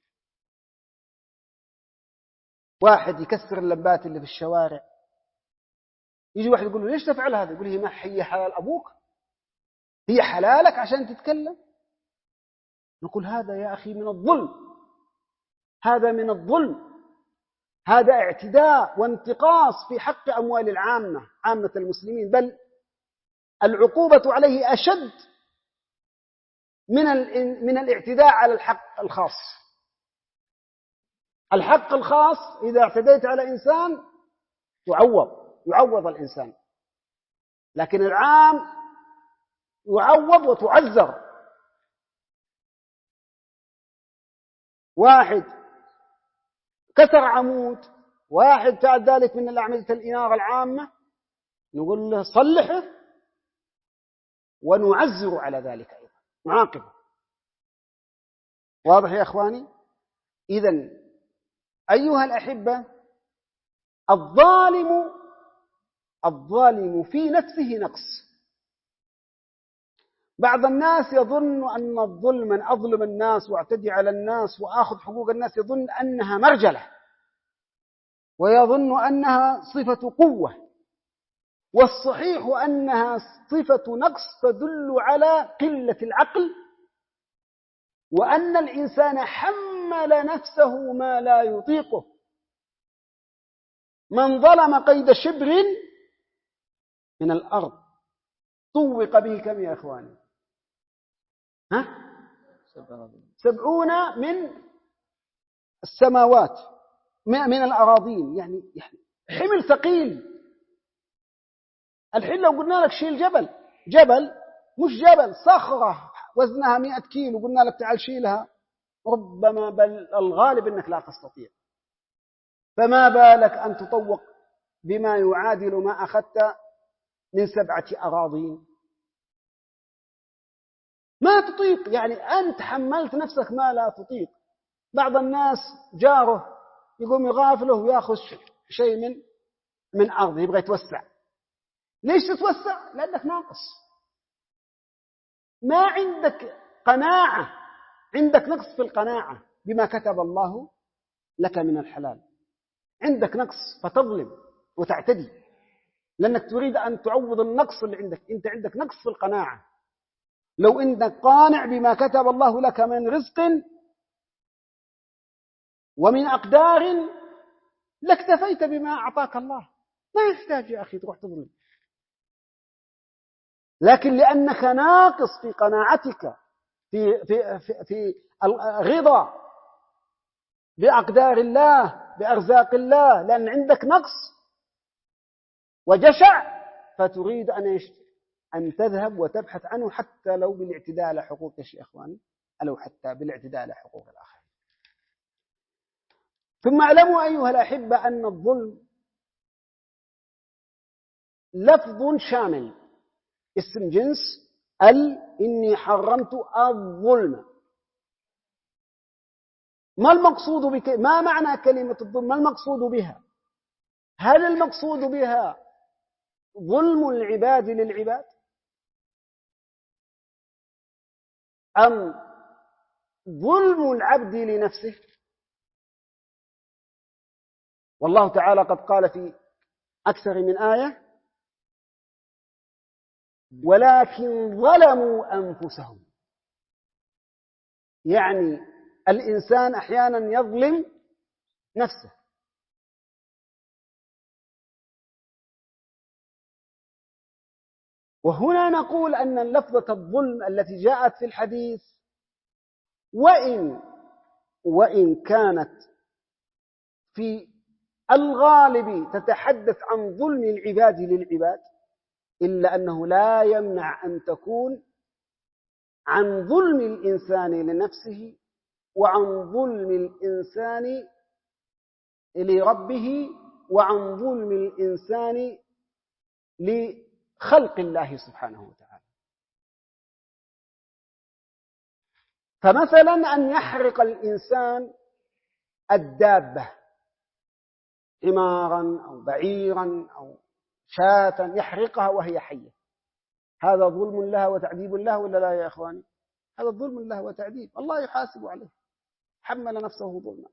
واحد يكسر اللمبات اللي في الشوارع، يجي واحد يقول له ليش تفعل هذا؟ يقول هي ما هي حلال أبوك؟ هي حلالك عشان تتكلم؟ نقول هذا يا أخي من الظلم، هذا من الظلم، هذا اعتداء وانتقاص في حق أموال العامة، عامة المسلمين، بل العقوبة عليه أشد من من الاعتداء على الحق الخاص. الحق الخاص إذا اعتديت على إنسان يعوض يعوض الإنسان، لكن العام يعوض وتعزر. واحد كسر عمود، واحد فعل ذلك من الأعمدة الإنارة العامة، نقول له صلحه ونعزر على ذلك أيضا، نعاقبه. واضح يا أخواني؟ إذن أيها الأحبة، الظالم الظالم في نفسه نقص. بعض الناس يظن أن الظلم، من أظلم الناس واعتدي على الناس وآخذ حقوق الناس، يظن أنها مرجلة، ويظن أنها صفة قوة، والصحيح أنها صفة نقص تدل على قلة العقل، وأن الإنسان حمل نفسه ما لا يطيقه. من ظلم قيد شبر من الأرض طوق به كم يا إخواني؟ ها؟ سبعون من السماوات، من الأراضين، يعني حمل ثقيل. الحين لو قلنا لك شيل جبل، جبل مش جبل، صخرة وزنها مئة كيلو، قلنا لك تعال شيلها، ربما بل الغالب أنك لا تستطيع، فما بالك أن تطوق بما يعادل ما أخذت من سبعة أراضين؟ ما تطيق، يعني أنت حملت نفسك ما لا تطيق. بعض الناس جاره يقوم يغافله ويأخذ شيء من من أرضه، يبغى يتوسع. ليش تتوسع؟ لأنك ناقص، ما عندك قناعة، عندك نقص في القناعة بما كتب الله لك من الحلال، عندك نقص فتظلم وتعتدي، لأنك تريد أن تعوض النقص اللي عندك. أنت عندك نقص في القناعة. لو أنك قانع بما كتب الله لك من رزق ومن أقدار لاكتفيت بما أعطاك الله، ما يحتاج يا أخي تروح تظلم. لكن لأنك ناقص في قناعتك، في في في, في الرضا بأقدار الله، بأرزاق الله، لأن عندك نقص وجشع، فتريد أن أن تذهب وتبحث عنه، حتى لو بالاعتداء على حقوق يا إخواني، أو حتى بالاعتداء على حقوق الآخرين. ثم اعلموا أيها الأحبة أن الظلم لفظ شامل، اسم جنس ال إني حرمت الظلم. ما المقصود بك؟ ما معنى كلمة الظلم؟ ما المقصود بها؟ هل المقصود بها ظلم العباد للعباد، أم ظلم العبد لنفسه؟ والله تعالى قد قال في أكثر من آية: ولكن ظلموا أنفسهم. يعني الإنسان أحيانا يظلم نفسه. وهنا نقول أن لفظة الظلم التي جاءت في الحديث وإن وإن كانت في الغالب تتحدث عن ظلم العباد للعباد، إلا أنه لا يمنع أن تكون عن ظلم الإنسان لنفسه وعن ظلم الإنسان لربه وعن ظلم الإنسان لخلق الله سبحانه وتعالى. فمثلا أن يحرق الإنسان الدابة، حمارا أو بعيرا أو شاة، يحرقها وهي حية، هذا ظلم لها وتعذيب لها ولا لا يا إخواني؟ هذا ظلم لها وتعذيب، الله يحاسب عليه، حمل نفسه ظلما.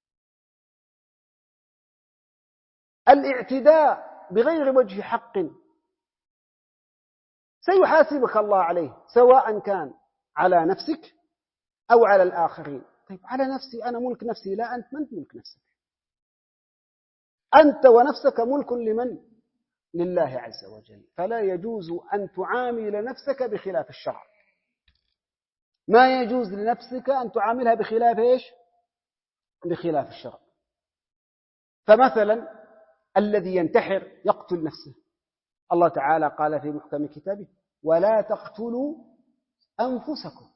الاعتداء بغير وجه حق سيحاسبك الله عليه، سواء كان على نفسك أو على الآخرين. طيب على نفسي أنا ملك نفسي، لا أنت من ملك نفسك، أنت ونفسك ملك لمن؟ لله عز وجل. فلا يجوز أن تعامل نفسك بخلاف الشرع، ما يجوز لنفسك أن تعاملها بخلاف إيش؟ بخلاف الشرع. فمثلا الذي ينتحر يقتل نفسه، الله تعالى قال في محكم كتابه: ولا تقتلوا أنفسكم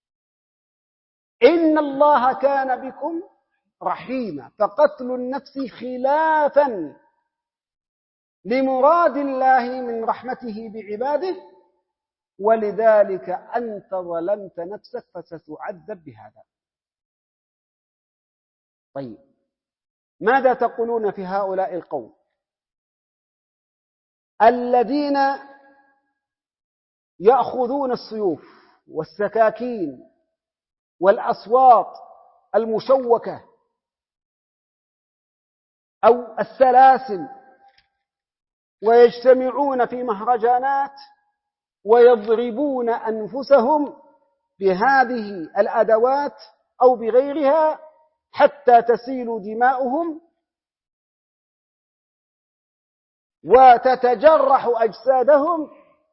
إن الله كان بكم رحيما. فقتل النفس خلافا لمراد الله من رحمته بعباده، ولذلك أنت ظلمت نفسك فستعذب بهذا. طيب ماذا تقولون في هؤلاء القوم الذين يأخذون السيوف والسكاكين والأصوات المشوكة أو السلاسل ويجتمعون في مهرجانات ويضربون أنفسهم بهذه الأدوات أو بغيرها حتى تسيل دماؤهم وتتجرح أجسادهم،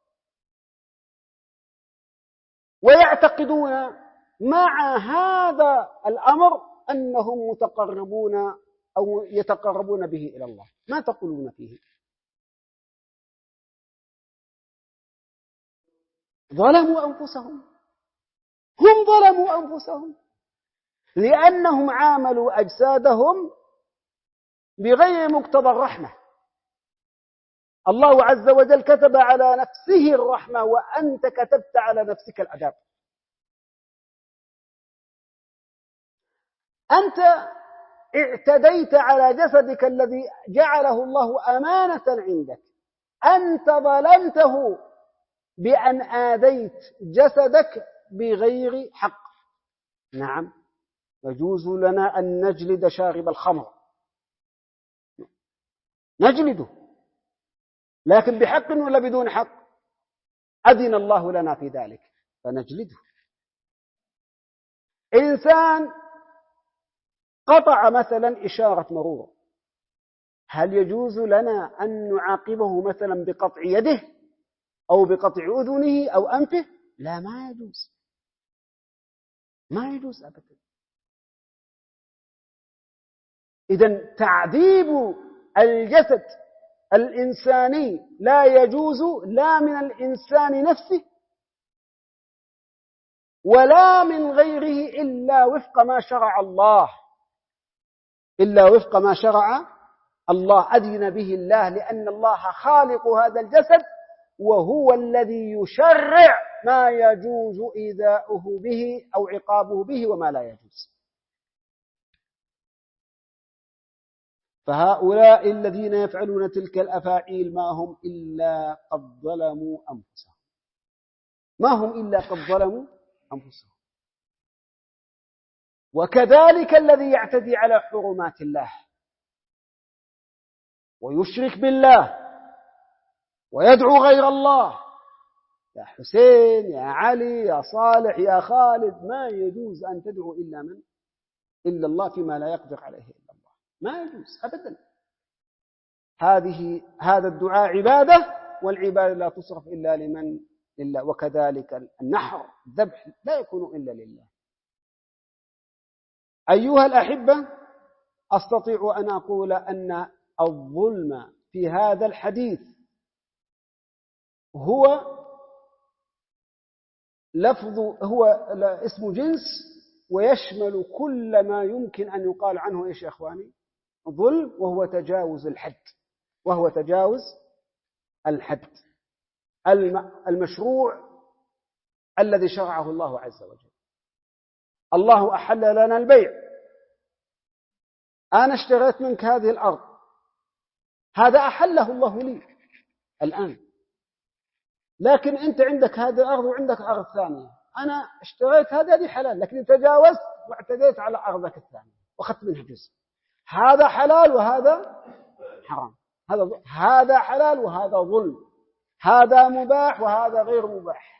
ويعتقدون مع هذا الأمر أنهم متقربون أو يتقربون به إلى الله. ما تقولون فيه؟ ظلموا أنفسهم، هم ظلموا أنفسهم لأنهم عاملوا أجسادهم بغير مقتضى الرحمة. الله عز وجل كتب على نفسه الرحمة وأنت كتبت على نفسك العذاب. أنت اعتديت على جسدك الذي جعله الله أمانة عندك، أنت ظلمته بأن آذيت جسدك بغير حق. نعم يجوز لنا أن نجلد شارب الخمر، نجلده، لكن بحق ولا بدون حق؟ أذن الله لنا في ذلك فنجلده. إنسان قطع مثلا إشارة مرور، هل يجوز لنا أن نعاقبه مثلا بقطع يده أو بقطع أذنه أو أنفه؟ لا، ما يجوز، ما يجوز أبدا. إذن تعذيب الجسد الإنساني لا يجوز لا من الإنسان نفسه ولا من غيره إلا وفق ما شرع الله، إلا وفق ما شرع الله أذن به الله لأن الله خالق هذا الجسد، وهو الذي يشرع ما يجوز إيذاؤه به أو عقابه به وما لا يجوز. فهؤلاء الذين يفعلون تلك الأفاعيل ما هم إلا قد ظلموا أنفسهم، ما هم إلا قد ظلموا أنفسهم. وكذلك الذي يعتدي على حرمات الله ويشرك بالله ويدعو غير الله، يا حسين يا علي يا صالح يا خالد، ما يجوز أن تدعو إلا من إلا الله فيما لا يقدر عليه إلا الله، ما يجوز أبدا. هذه هذا الدعاء عبادة، والعبادة لا تصرف إلا لمن لله. وكذلك النحر الذبح لا يكون إلا لله. أيها الأحبة، أستطيع أن أقول أن الظلم في هذا الحديث هو لفظ هو اسم جنس، ويشمل كل ما يمكن أن يقال عنه إيش يا أخواني؟ ظلم، وهو تجاوز الحد، وهو تجاوز الحد المشروع الذي شرعه الله عز وجل. الله أحل لنا البيع، أنا اشتريت منك هذه الأرض، هذا أحله الله لي الآن، لكن أنت عندك هذه الأرض وعندك أرض ثانية، أنا اشتريت هذا، هذه حلال، لكن تجاوزت واعتديت على أرضك الثانية وأخذت منها جزء، هذا حلال وهذا حرام، هذا هذا حلال وهذا ظلم، هذا مباح وهذا غير مباح.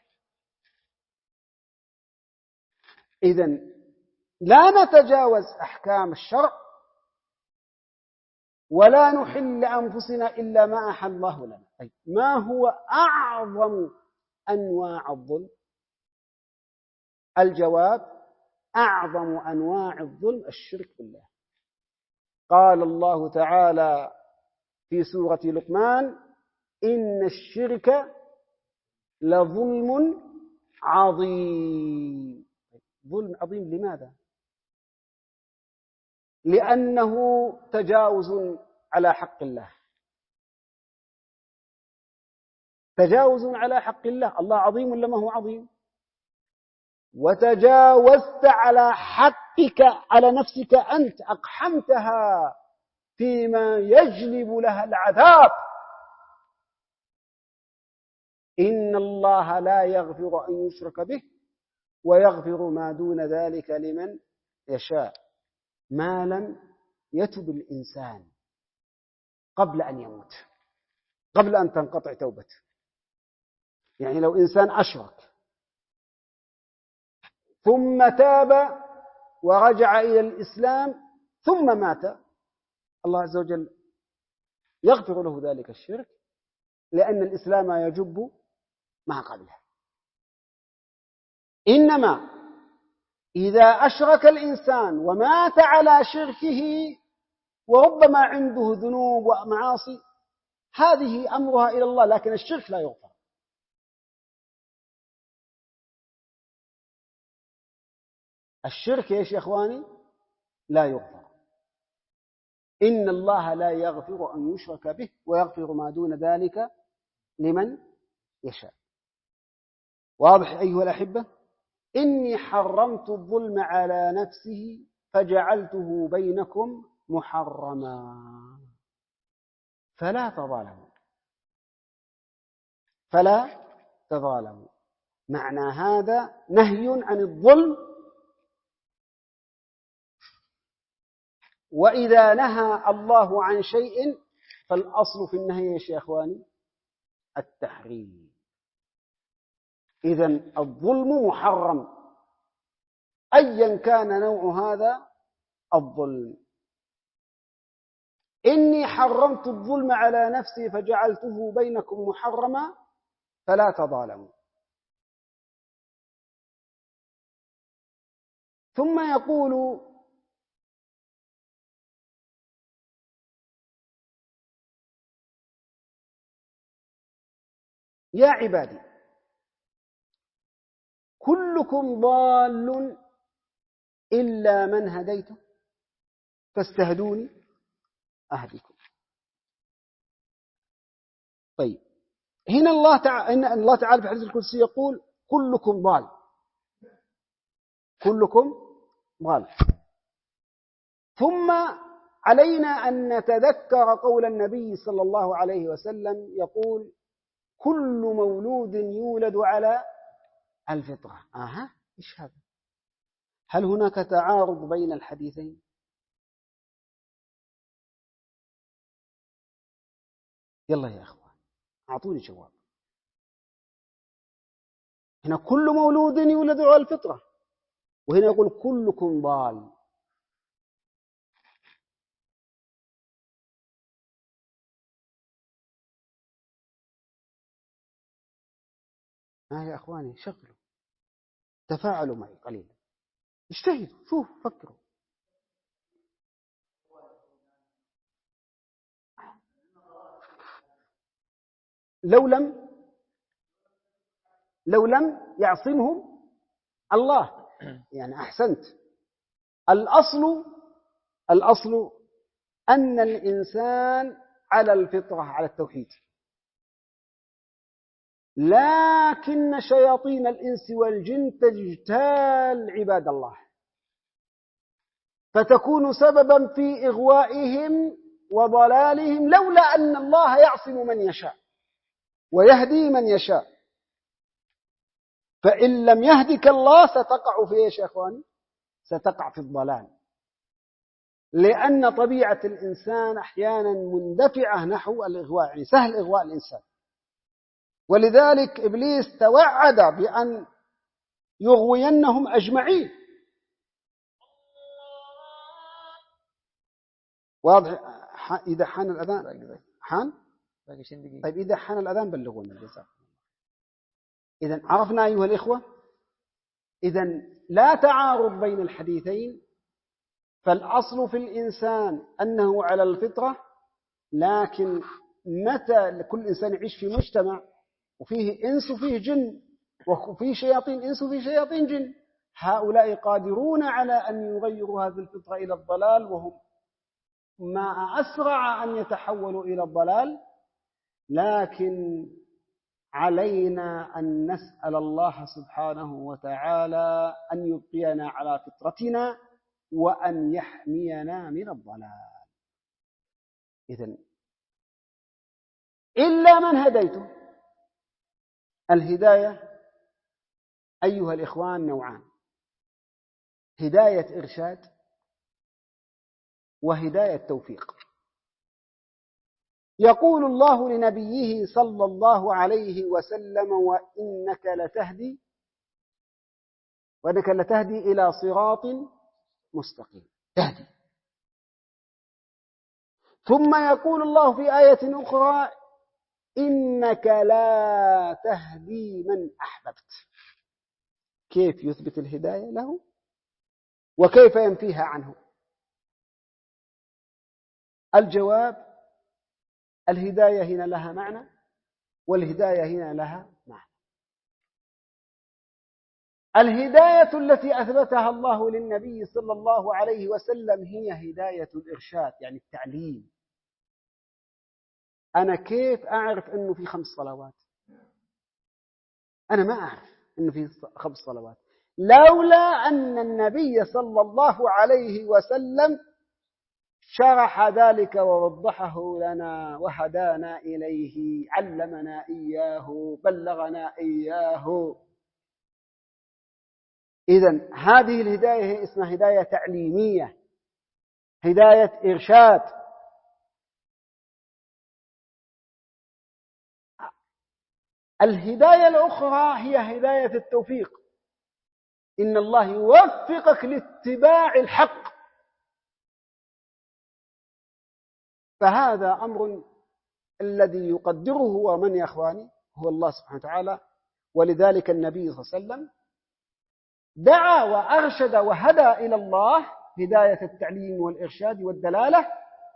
إذن لا نتجاوز أحكام الشرع، ولا نحل لأنفسنا إلا ما أحل الله لنا. طيب، ما هو أعظم أنواع الظلم؟ الجواب: أعظم أنواع الظلم الشرك بالله. قال الله تعالى في سورة لقمان: إن الشرك لظلم عظيم. ظلم عظيم لماذا؟ لأنه تجاوز على حق الله، تجاوز على حق الله. الله عظيم ولا ما هو عظيم؟ وتجاوزت على حقك، على نفسك أنت، أقحمتها فيما يجلب لها العذاب. إن الله لا يغفر أن يشرك به ويغفر ما دون ذلك لمن يشاء، ما لم يتب الإنسان قبل أن يموت، قبل أن تنقطع توبته. يعني لو إنسان أشرك ثم تاب ورجع إلى الإسلام ثم مات، الله عز وجل يغفر له ذلك الشرك، لأن الإسلام يجب ما قبله. إنما إذا أشرك الإنسان ومات على شركه وربما عنده ذنوب ومعاصي، هذه أمرها إلى الله، لكن الشرك لا يغفر. الشرك يا شيخ إخواني لا يغفر. إن الله لا يغفر أن يشرك به ويغفر ما دون ذلك لمن يشاء. واضح أيها الأحبة؟ إني حرمت الظلم على نفسه فجعلته بينكم محرما فلا تظالموا، فلا تظالموا. معنى هذا نهي عن الظلم، وإذا نهى الله عن شيء فالأصل في النهي يا شيخ إخواني التحريم. إذن الظلم محرم أيا كان نوع هذا الظلم. إني حرمت الظلم على نفسي فجعلته بينكم محرما فلا تظالموا. ثم يقول: يا عبادي كلكم ضال إلا من هديته فاستهدوني أهدكم. طيب هنا الله تعالى إن الله تعالى في الحديث القدسي يقول كلكم ضال، كلكم ضال. ثم علينا أن نتذكر قول النبي صلى الله عليه وسلم يقول كل مولود يولد على الفطرة. آها، إيش هذا؟ هل هناك تعارض بين الحديثين؟ يلا يا أخوان أعطوني جواب. هنا كل مولود يولد على الفطرة، وهنا يقول كلكم ضال. ها يا أخواني شغلوا، تفاعلوا معي قليلا، اجتهدوا، شوف فكروا. لو لم لو لم يعصمهم الله، يعني أحسنت. الأصل الأصل أن الإنسان على الفطرة، على التوحيد، لكن شياطين الإنس والجن تجتال عباد الله، فتكون سببا في إغوائهم وضلالهم، لولا أن الله يعصم من يشاء ويهدي من يشاء. فإن لم يهدك الله ستقع في إيش يا أخواني؟ ستقع في الضلال، لأن طبيعة الإنسان أحيانا مندفعة نحو الإغواء، يعني سهل إغواء الإنسان. ولذلك إبليس توعد بأن يغوينهم أجمعين. واضح؟ إذا حان الأذان حان؟ طيب إذا حان الأذان بلغونا الجزاء. إذن عرفنا أيها الإخوة، إذن لا تعارض بين الحديثين، فالأصل في الإنسان أنه على الفطرة، لكن متى كل إنسان يعيش في مجتمع وفيه إنس وفيه جن، وفيه شياطين إنس وفيه شياطين جن، هؤلاء قادرون على أن يغيروا هذه الفطرة إلى الضلال، وهم ما أسرع أن يتحولوا إلى الضلال. لكن علينا أن نسأل الله سبحانه وتعالى أن يبقينا على فطرتنا وأن يحمينا من الضلال. إذن إلا من هديته. الهداية أيها الإخوان نوعان: هداية إرشاد وهداية توفيق. يقول الله لنبيه صلى الله عليه وسلم وإنك لتهدي وإنك لتهدي إلى صراط مستقيم، تهدي. ثم يقول الله في آية أخرى إنك لا تهدي من أحببت. كيف يثبت الهداية له وكيف ينفيها عنه؟ الجواب: الهداية هنا لها معنى، والهداية هنا لها معنى. الهداية التي أثبتها الله للنبي صلى الله عليه وسلم هي هداية الإرشاد، يعني التعليم. أنا كيف أعرف أنه في خمس صلوات؟ أنا ما أعرف أنه في خمس صلوات لولا أن النبي صلى الله عليه وسلم شرح ذلك ووضحه لنا وهدانا إليه، علمنا إياه، بلغنا إياه. إذن هذه الهداية هي اسمها هداية تعليمية، هداية إرشاد. الهداية الأخرى هي هداية التوفيق، إن الله يوفقك لاتباع الحق. فهذا أمر الذي يقدره هو من يا أخواني؟ هو الله سبحانه وتعالى. ولذلك النبي صلى الله عليه وسلم دعا وأرشد وهدى إلى الله هداية التعليم والإرشاد والدلالة.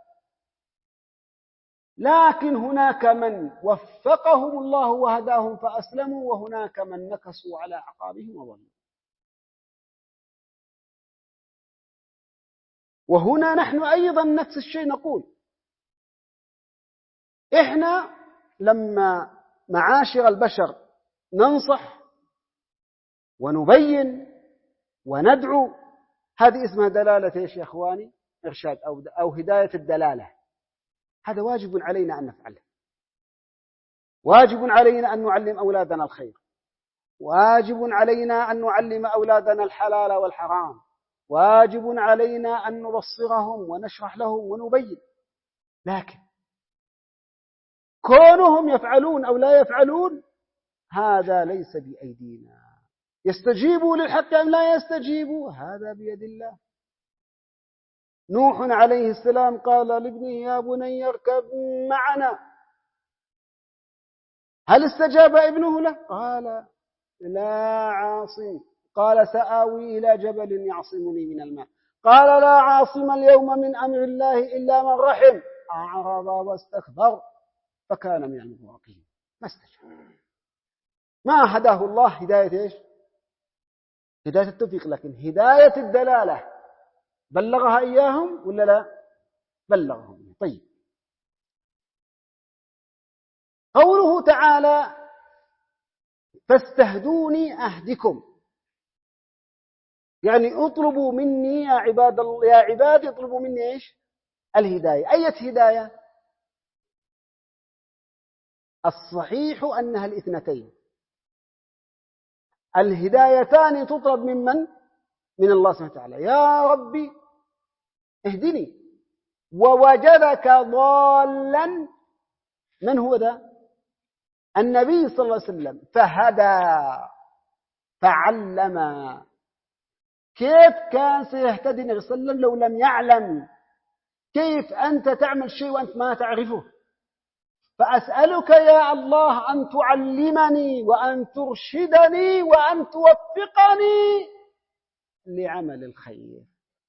لكن هناك من وفقهم الله وهداهم فأسلموا، وهناك من نكسوا على أعقابهم وضلوا. وهنا نحن أيضا نفس الشيء نقول: إحنا لما معاشر البشر ننصح ونبين وندعو، هذه اسمها دلالة إيش يا أخواني؟ إرشاد أو أو هداية الدلالة. هذا واجب علينا أن نفعله، واجب علينا أن نعلم أولادنا الخير، واجب علينا أن نعلم أولادنا الحلال والحرام، واجب علينا أن نبصرهم ونشرح لهم ونبين. لكن كونهم يفعلون أو لا يفعلون هذا ليس بأيدينا. يستجيبوا للحق أم لا يستجيبوا هذا بيد الله. نوح عليه السلام قال لابنه يا بني اركب معنا، هل استجاب ابنه له؟ قال لا عاصم، قال سآوي إلى جبل يعصمني من الماء، قال لا عاصم اليوم من أمر الله إلا من رحم، أعرض واستكبر فكان من المغرقين. ما استجاب، ما هداه الله هداية إيش؟ هداية التوفيق. لكن هداية الدلالة بلغها إياهم ولا لا؟ بلغهم. طيب، قوله تعالى فاستهدوني أهدكم، يعني اطلبوا مني يا عباد الله يا عبادي اطلبوا مني إيش؟ الهداية. أية هداية؟ الصحيح أنها الاثنتين، الهدايتان تطلب ممن؟ من الله سبحانه وتعالى. يا ربي اهدني، ووجدك ضالا، من هو ذا؟ النبي صلى الله عليه وسلم، فهدى فعلم. كيف كان سيهتدي النبي صلى الله عليه وسلم لو لم يعلم؟ كيف أنت تعمل شيء وأنت ما تعرفه؟ فأسألك يا الله أن تعلمني وأن ترشدني وأن توفقني لعمل الخير.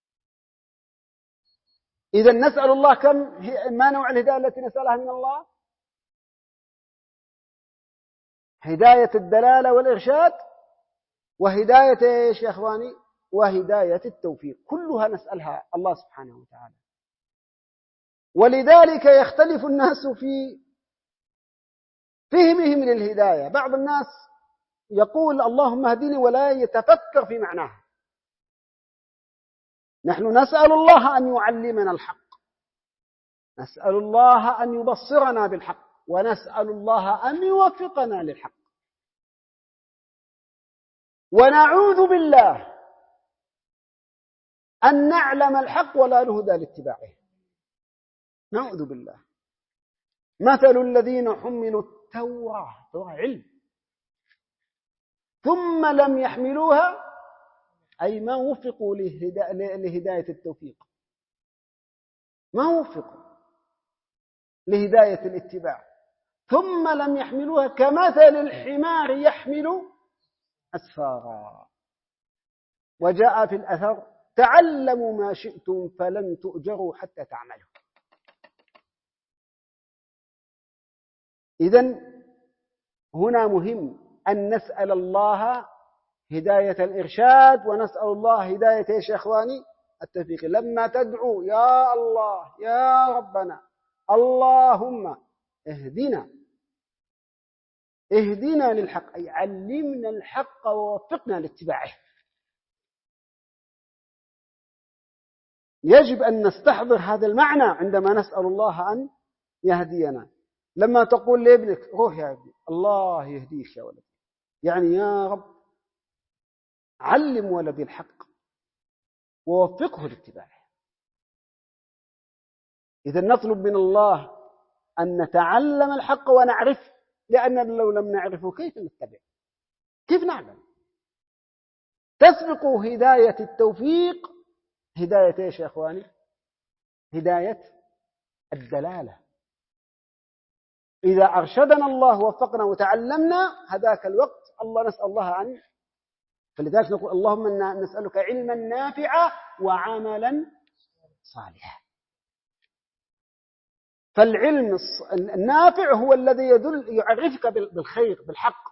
إذا نسأل الله كم؟ ما نوع الهداية التي نسألها من الله؟ هداية الدلالة والإرشاد، وهداية إيش يا أخواني؟ وهداية التوفيق، كلها نسألها الله سبحانه وتعالى. ولذلك يختلف الناس في فهمهم للهداية. بعض الناس يقول اللهم اهدني ولا يتفكر في معناها. نحن نسأل الله أن يعلمنا الحق، نسأل الله أن يبصرنا بالحق، ونسأل الله أن يوفقنا للحق، ونعوذ بالله أن نعلم الحق ولا نهدى لاتباعه. نعوذ بالله. مثل الذين حملوا التوراة، التوراة علم، ثم لم يحملوها، أي ما وفقوا لهداية التوفيق، ما وفقوا لهداية الاتباع، ثم لم يحملوها كمثل الحمار يحمل أسفارا. وجاء في الأثر تعلموا ما شئتم فلن تؤجروا حتى تعملوا. إذن هنا مهم أن نسأل الله هداية الإرشاد، ونسأل الله هداية إيش يا إخواني؟ التوفيق. لما تدعو يا الله يا ربنا اللهم اهدنا اهدنا للحق، أي علمنا الحق ووفقنا لاتباعه. يجب أن نستحضر هذا المعنى عندما نسأل الله أن يهدينا. لما تقول لابنك روح يا ابني الله يهديك يا ولد، يعني يا رب علم ولدي الحق ووفقه لاتباعه. إذا نطلب من الله أن نتعلم الحق ونعرف، لأن لو لم نعرفه كيف نتبع؟ كيف نعلم؟ تسبق هداية التوفيق هداية إيش يا أخواني؟ هداية الدلالة. إذا أرشدنا الله ووفقنا وتعلمنا هذاك الوقت الله نسأل الله عنه. فلذلك نقول اللهم نسألك علما نافعا وعملا صالحا. فالعلم النافع هو الذي يدل يعرفك بالخير بالحق،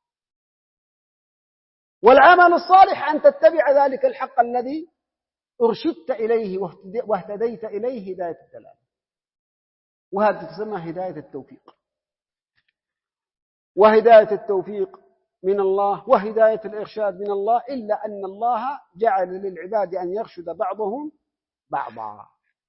والعمل الصالح أن تتبع ذلك الحق الذي أرشدت إليه واهتديت إليه هداية الدلالة، وهذه تسمى هداية التوفيق. وهداية التوفيق من الله وهداية الإرشاد من الله، إلا أن الله جعل للعباد أن يرشد بعضهم بعضا.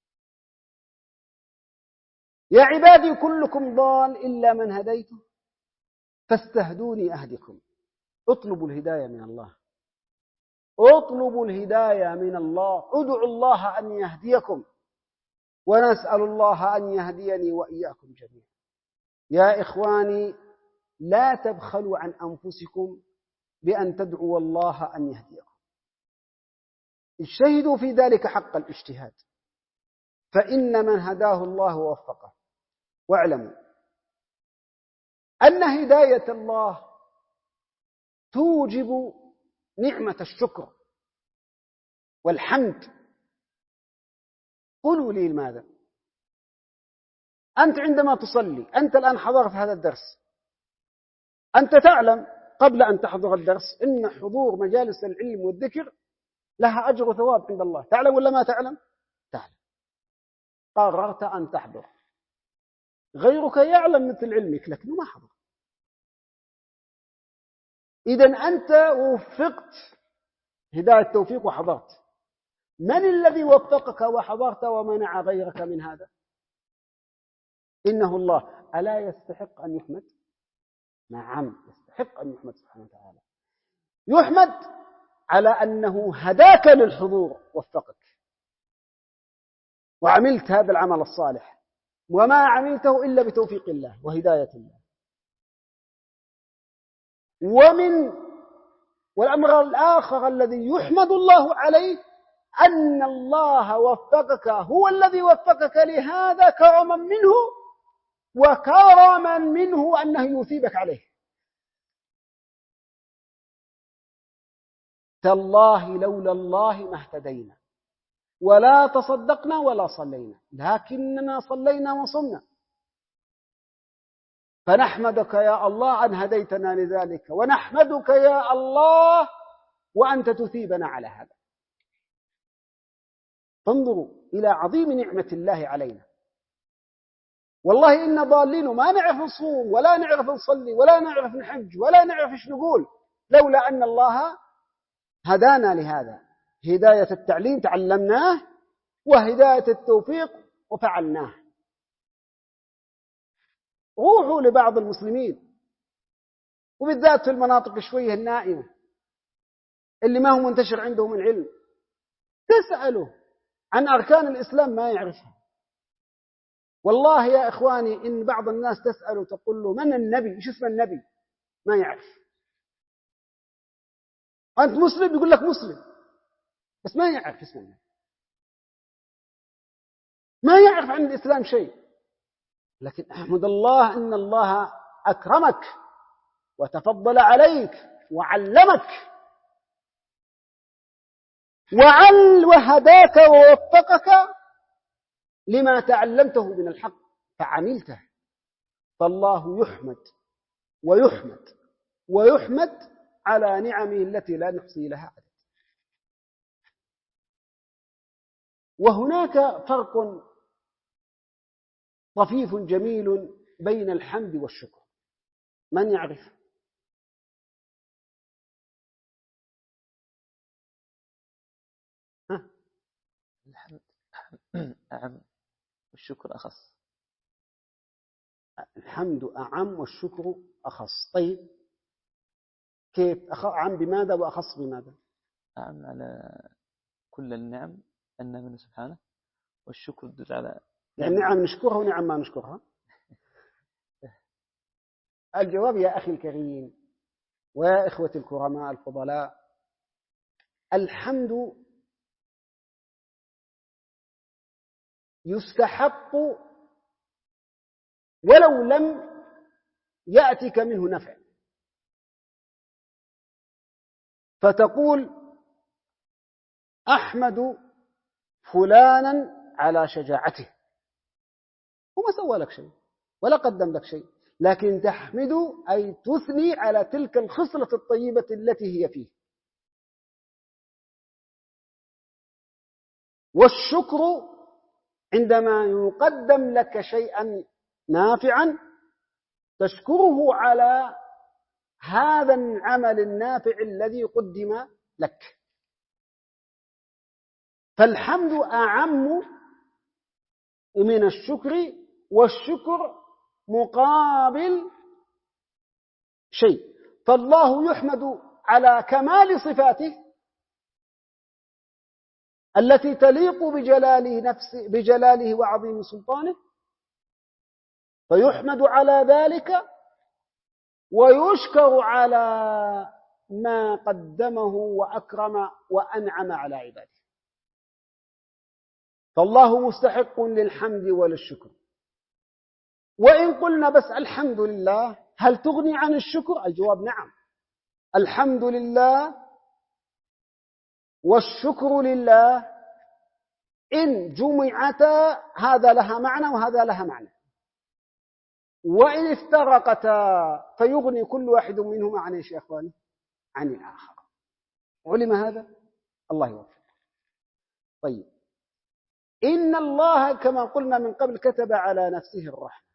يا عبادي كلكم ضال إلا من هديته فاستهدوني أهدكم. اطلبوا الهداية من الله، اطلبوا الهداية من الله، ادعوا الله أن يهديكم، ونسأل الله أن يهديني وإياكم جميعا. يا إخواني، لا تبخلوا عن أنفسكم بأن تدعوا الله أن يهديكم، اجتهدوا في ذلك حق الاجتهاد، فإن من هداه الله ووفقه. واعلموا أن هداية الله توجب نعمة الشكر والحمد. قولوا لي لماذا؟ أنت عندما تصلي، أنت الآن حضرت هذا الدرس، أنت تعلم قبل أن تحضر الدرس إن حضور مجالس العلم والذكر لها أجر وثواب عند الله. تعلم ولا ما تعلم؟ تعلم. قررت أن تحضر، غيرك يعلم مثل علمك لكنه ما حضر. إذن أنت وفقت هداية التوفيق وحضرت. من الذي وفقك وحضرت ومنع غيرك من هذا؟ إنه الله. ألا يستحق أن يحمد؟ نعم يستحق أن يحمد سبحانه وتعالى. يحمد على أنه هداك للحضور، وفقك وعملت هذا العمل الصالح، وما عملته إلا بتوفيق الله وهداية الله. ومن والأمر الآخر الذي يحمد الله عليه أن الله وفقك، هو الذي وفقك لهذا كرما منه، وكرما منه أنه يثيبك عليه. تالله لولا الله ما اهتدينا ولا تصدقنا ولا صلينا، لكننا صلينا وصمنا. فنحمدك يا الله أن هديتنا لذلك، ونحمدك يا الله وأنت تثيبنا على هذا. فانظروا إلى عظيم نعمة الله علينا. والله إن ضالين ما نعرف نصوم ولا نعرف نصلي ولا نعرف نحج ولا نعرف إيش نقول، لولا أن الله هدانا لهذا. هداية التعليم تعلمناه، وهداية التوفيق وفعلناه. روحوا لبعض المسلمين وبالذات في المناطق شوية النائمة اللي ما هو منتشر عندهم العلم، تسألوا عن أركان الإسلام ما يعرفها. والله يا إخواني إن بعض الناس تسأله تقول له من النبي، إيش اسم النبي، ما يعرف. أنت مسلم يقول لك مسلم، بس ما يعرف اسم النبي، ما يعرف عن الإسلام شيء. لكن أحمد الله أن الله أكرمك وتفضل عليك وعلمك وعل وهداك ووفقك لما تعلمته من الحق فعملته. فالله يحمد ويحمد ويحمد على نعمه التي لا نحصي لها عدد. وهناك فرق طفيف جميل بين الحمد والشكر، من يعرف؟ ها؟ الحمد أعم والشكر أخص. الحمد أعم والشكر أخص. طيب كيف أعم بماذا وأخص بماذا؟ أعم على كل النعم أنها منه سبحانه، والشكر يدل على يعني نعم نشكرها ونعم ما نشكرها. الجواب يا أخي الكريم ويا إخوتي الكرماء الفضلاء، الحمد يستحق ولو لم يأتك منه نفع، فتقول أحمد فلانا على شجاعته، وما سوى لك شيء ولا قدم لك شيء، لكن تحمد أي تثني على تلك الخصلة الطيبة التي هي فيه. والشكر عندما يقدم لك شيئا نافعا تشكره على هذا العمل النافع الذي قدم لك. فالحمد أعم من الشكر، والشكر مقابل شيء. فالله يحمد على كمال صفاته التي تليق بجلاله نفسه بجلاله وعظيم سلطانه، فيحمد على ذلك ويشكر على ما قدمه وأكرم وأنعم على عباده. فالله مستحق للحمد وللشكر. وإن قلنا بس الحمد لله هل تغني عن الشكر؟ الجواب نعم. الحمد لله والشكر لله إن جمعتا هذا لها معنى وهذا لها معنى، وإن افترقتا فيغني كل واحد منهما عن ايش يا اخواني؟ عن الآخر. علم هذا؟ الله يوفق. طيب، إن الله كما قلنا من قبل كتب على نفسه الرحمة.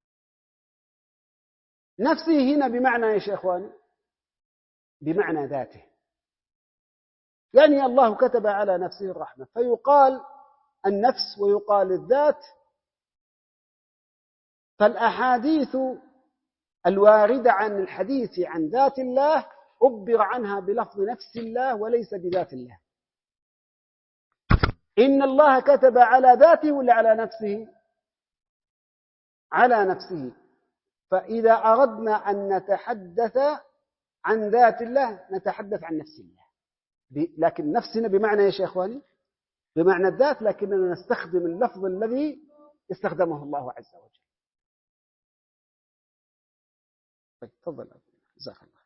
نفسه هنا بمعنى ايش يا اخواني؟ بمعنى ذاته. يعني الله كتب على نفسه الرحمة، فيقال النفس ويقال الذات. فالأحاديث الواردة عن الحديث عن ذات الله عبر عنها بلفظ نفس الله وليس بذات الله. إن الله كتب على ذاته ولا على نفسه؟ على نفسه. فإذا أردنا أن نتحدث عن ذات الله نتحدث عن نفس الله، لكن نفسنا بمعنى يا شيخواني بمعنى الذات، لكننا نستخدم اللفظ الذي استخدمه الله عز وجل. طيب تفضل جزاك الله.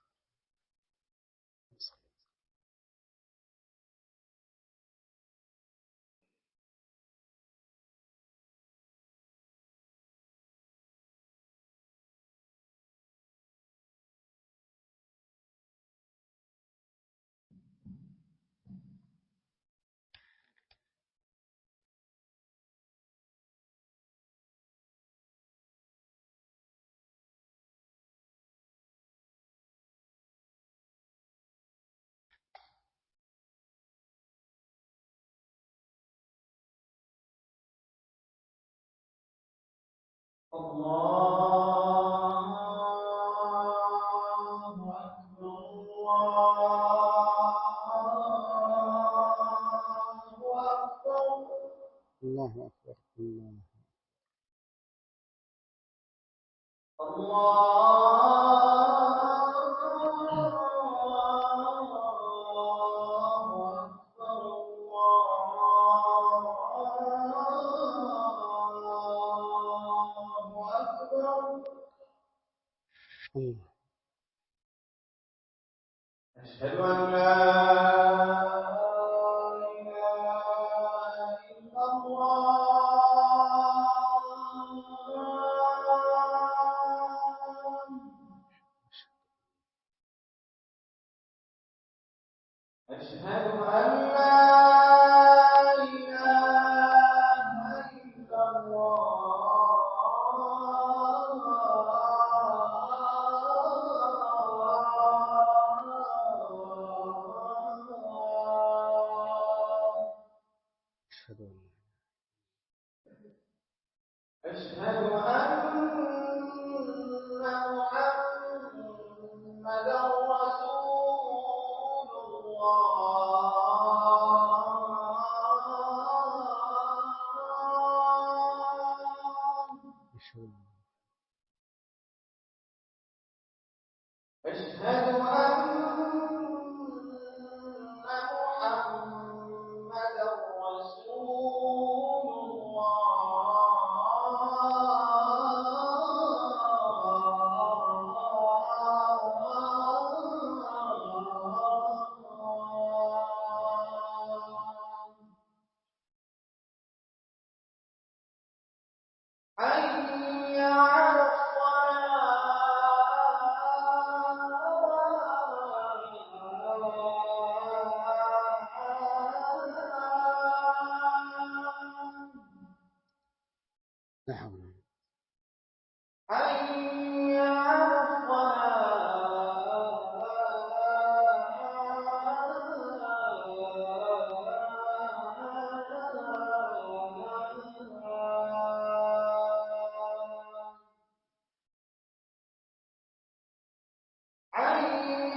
الله أكبر الله أكبر الله أكبر. الله الله. أشهد أن لا إله إلا الله. أشهد أن لا إله إلا أشهد أن أشهد أن محمدًا رسول الله. أشهد أن محمدًا رسول الله. حي على الصلاة.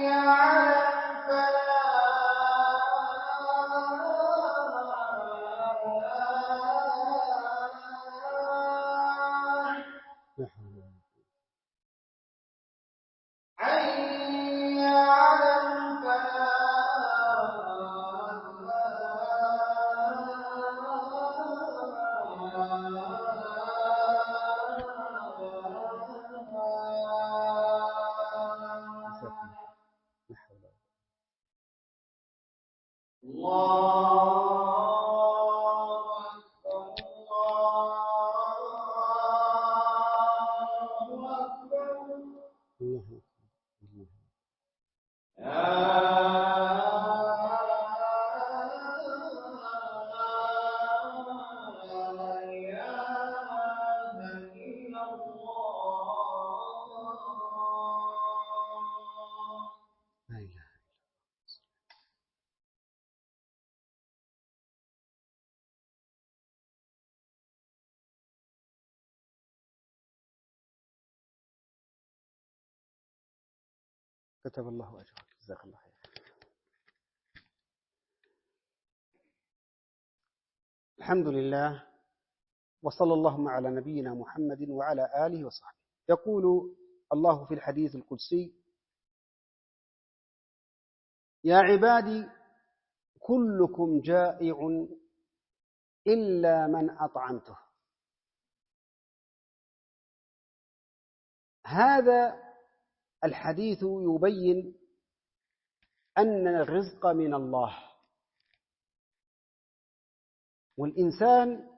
كتب الله أجرك، جزاك الله خير. الحمد لله، وصلى اللهم على نبينا محمد وعلى آله وصحبه. يقول الله في الحديث القدسي: يا عبادي كلكم جائع إلا من أطعمته. هذا الحديث يبين أن الرزق من الله، والإنسان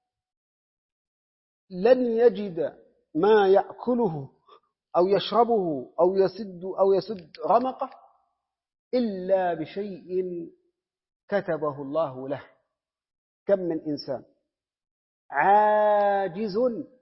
لن يجد ما يأكله أو يشربه أو يسد أو يسد رمقه إلا بشيء كتبه الله له. كم من إنسان عاجز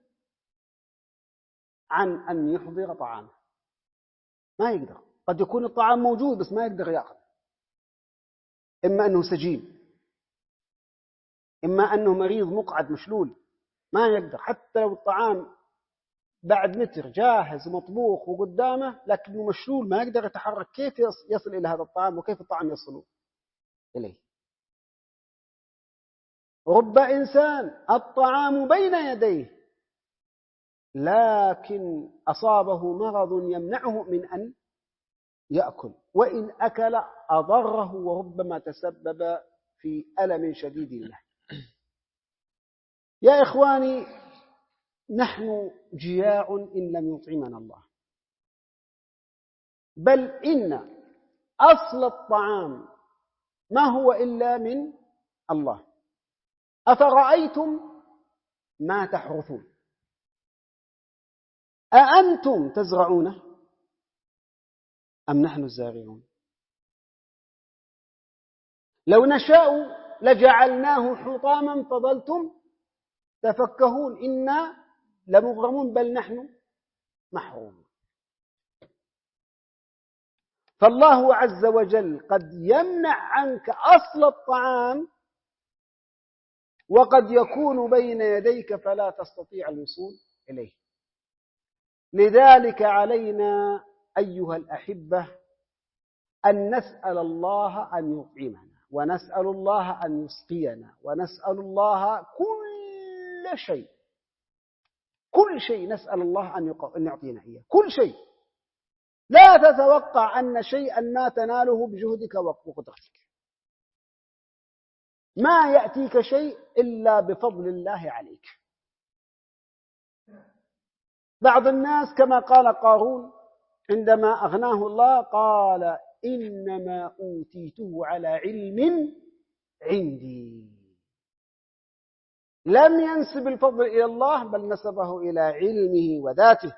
عن أن يحضر طعامه، ما يقدر. قد يكون الطعام موجود بس ما يقدر يأخذ، إما أنه سجين، إما أنه مريض مقعد مشلول ما يقدر. حتى لو الطعام بعد متر جاهز مطبوخ وقدامه لكنه مشلول ما يقدر يتحرك، كيف يصل إلى هذا الطعام وكيف الطعام يصل إليه؟ رب إنسان الطعام بين يديه لكن أصابه مرض يمنعه من أن يأكل، وإن أكل أضره وربما تسبب في ألم شديد له. يا إخواني، نحن جياع إن لم يطعمنا الله، بل إن أصل الطعام ما هو إلا من الله. أفرأيتم ما تحرثون أأنتم تزرعونه أم نحن الزارعون؟ لو نشاء لجعلناه حطاما فظلتم تفكهون إنا لمغرمون بل نحن محرومون. فالله عز وجل قد يمنع عنك أصل الطعام وقد يكون بين يديك فلا تستطيع الوصول إليه. لذلك علينا أيها الأحبة أن نسأل الله أن يطعمنا، ونسأل الله أن يسقينا، ونسأل الله كل شيء، كل شيء نسأل الله أن يعطينا إياه، كل شيء. لا تتوقع أن شيئا ما تناله بجهدك وقدرتك، ما يأتيك شيء إلا بفضل الله عليك. بعض الناس كما قال قارون عندما أغناه الله قال: إنما أوتيته على علم عندي. لم ينسب الفضل إلى الله بل نسبه إلى علمه وذاته.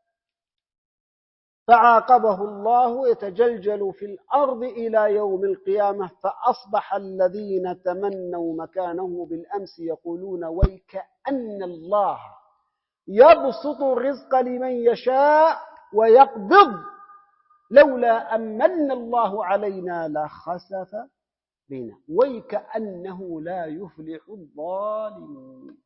فعاقبه الله يتجلجل في الأرض إلى يوم القيامة، فأصبح الذين تمنوا مكانه بالأمس يقولون: ويكأن الله يبسط الرزق لمن يشاء ويقبض لولا أمن الله علينا لخسف بنا ويكأنه لا يفلح الظالمون.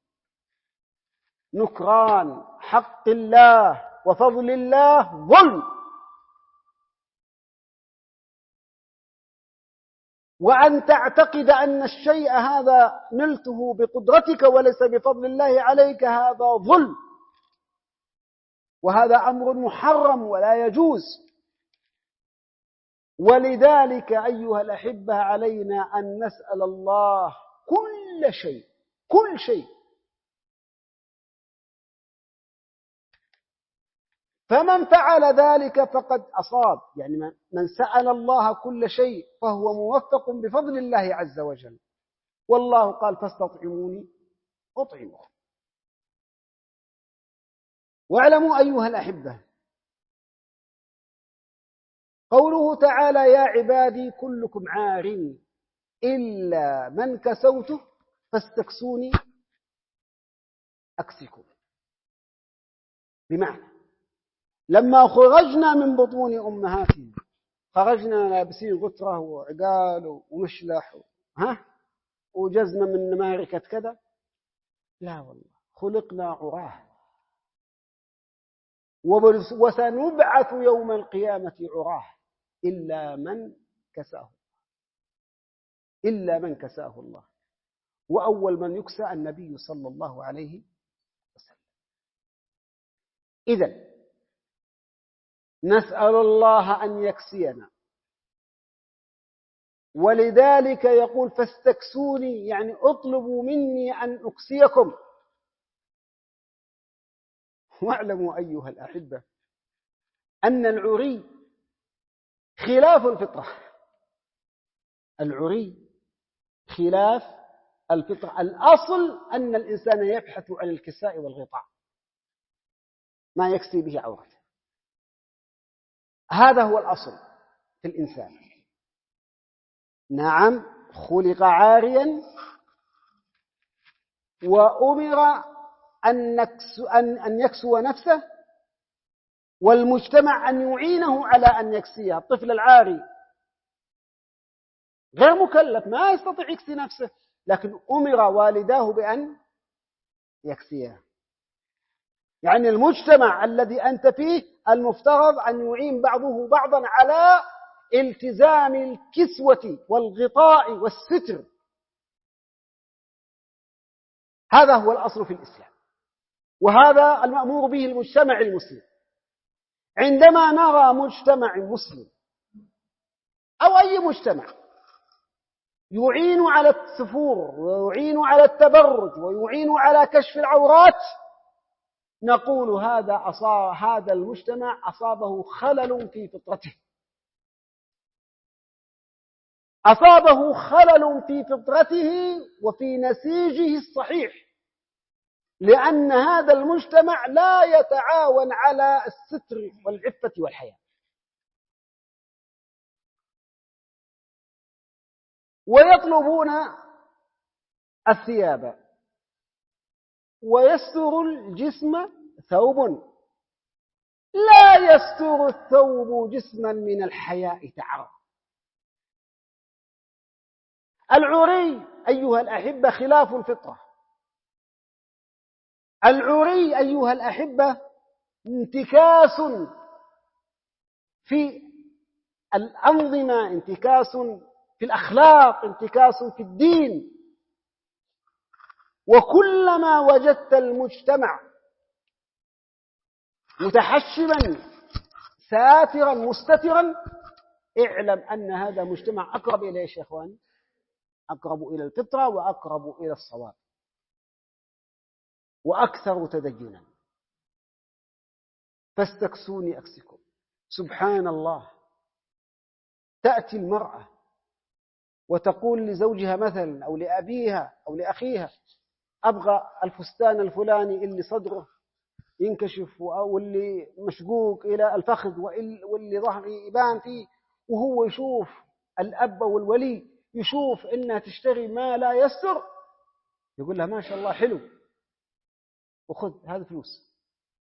نكران حق الله وفضل الله ظلم. وأن تعتقد أن الشيء هذا نلته بقدرتك وليس بفضل الله عليك، هذا ظلم، وهذا أمر محرم ولا يجوز. ولذلك أيها الأحبة علينا أن نسأل الله كل شيء كل شيء. فمن فعل ذلك فقد أصاب، يعني من سأل الله كل شيء فهو موفق بفضل الله عز وجل. والله قال فاستطعموني أطعمكم. واعلموا أيها الأحبة قوله تعالى يا عبادي كلكم عار إلا من كسوته فاستكسوني أكسكم. بمعنى لما خرجنا من بطون أمهاتنا خرجنا لابسين غترة وعقال ومشلح ها وجزمة من نماركة كذا، لا والله خلقنا عراه وسنبعث يوم القيامة عراه إلا من كساه إلا من كساه الله. وأول من يكسى النبي صلى الله عليه وسلم. إذن نسأل الله أن يكسينا، ولذلك يقول فاستكسوني، يعني اطلبوا مني أن أكسيكم. واعلموا أيها الأحبة أن العري خلاف الفطرة. العري خلاف الفطرة. الأصل أن الإنسان يبحث عن الكساء والغطاء، ما يكسي به عورته. هذا هو الأصل في الإنسان. نعم خلق عاريا وأمر أن أن يكسو نفسه، والمجتمع أن يعينه على أن يكسيها. الطفل العاري غير مكلف، ما يستطيع يكسي نفسه، لكن أمر والداه بأن يكسيها. يعني المجتمع الذي أنت فيه المفترض أن يعين بعضه بعضا على التزام الكسوة والغطاء والستر. هذا هو الأصل في الإسلام، وهذا المأمور به المجتمع المسلم. عندما نرى مجتمع مسلم أو أي مجتمع يعين على السفور ويعين على التبرج ويعين على كشف العورات، نقول هذا أصاب هذا المجتمع أصابه خلل في فطرته، أصابه خلل في فطرته وفي نسيجه الصحيح، لأن هذا المجتمع لا يتعاون على الستر والعفة والحياء. ويطلبون الثياب ويستر الجسم ثوب، لا يستر الثوب جسما من الحياء تعرى. العري أيها الأحبة خلاف الفطرة. العري أيها الأحبة انتكاس في الأنظمة، انتكاس في الأخلاق، انتكاس في الدين. وكلما وجدت المجتمع متحشما ساترا مستترا اعلم أن هذا مجتمع أقرب إلى إيش يا إخواني؟ أقرب إلى الفطرة وأقرب إلى الصواب وأكثر تدينا. فاستكسوني أكسكم. سبحان الله، تأتي المرأة وتقول لزوجها مثلا أو لأبيها أو لأخيها أبغى الفستان الفلاني اللي صدره ينكشف أو اللي مشقوق إلى الفخذ واللي ظهري يبان فيه، وهو يشوف الأب والولي يشوف إنها تشتري ما لا يستر، يقول لها ما شاء الله حلو وخذ هذا فلوس.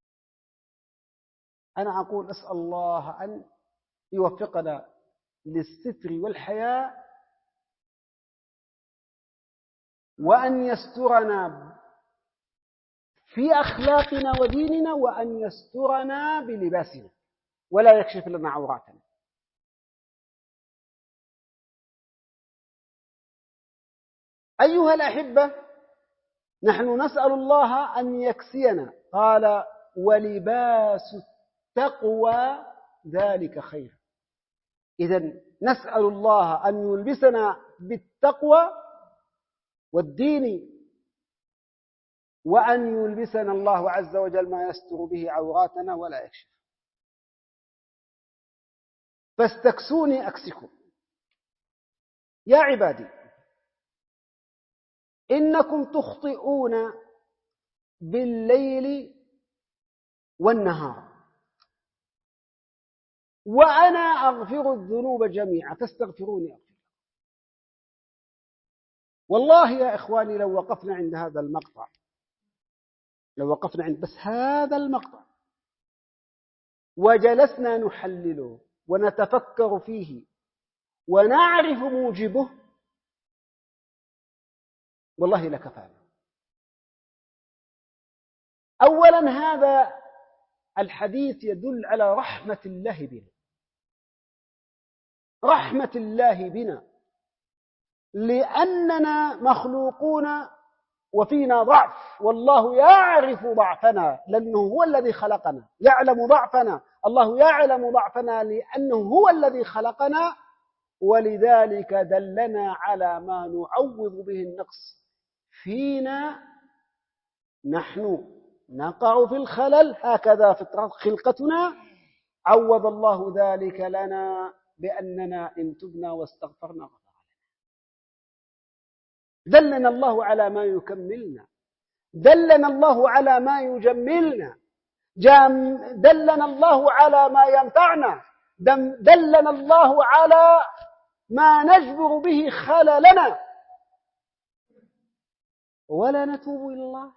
أنا أقول أسأل الله أن يوفقنا للستر والحياء، وأن يسترنا في أخلاقنا وديننا، وأن يسترنا بلباسنا ولا يكشف لنا عوراتنا. أيها الأحبة، نحن نسأل الله أن يكسينا. قال ولباس التقوى ذلك خير. إذن نسأل الله أن يلبسنا بالتقوى والدين، وأن يلبسنا الله عز وجل ما يستر به عوراتنا ولا يكشف. فاستكسوني أكسكم. يا عبادي إنكم تخطئون بالليل والنهار وأنا أغفر الذنوب جميعا فاستغفروني أغفر. والله يا إخواني لو وقفنا عند هذا المقطع، لو وقفنا عند بس هذا المقطع وجلسنا نحلله ونتفكر فيه ونعرف موجبه، والله لكفانا. أولا هذا الحديث يدل على رحمة الله بنا، رحمة الله بنا، لأننا مخلوقون وفينا ضعف، والله يعرف ضعفنا لأنه هو الذي خلقنا، يعلم ضعفنا، الله يعلم ضعفنا لأنه هو الذي خلقنا، ولذلك دلنا على ما نعوض به النقص فينا. نحن نقع في الخلل هكذا فطرة خلقتنا، عوض الله ذلك لنا بأننا إن تبنا واستغفرنا غفر لنا. دلنا الله على ما يكملنا، دلنا الله على ما يجملنا، دلنا الله على ما ينفعنا، دلنا الله على ما نجبر به خللنا، ولا نتوب إلى الله.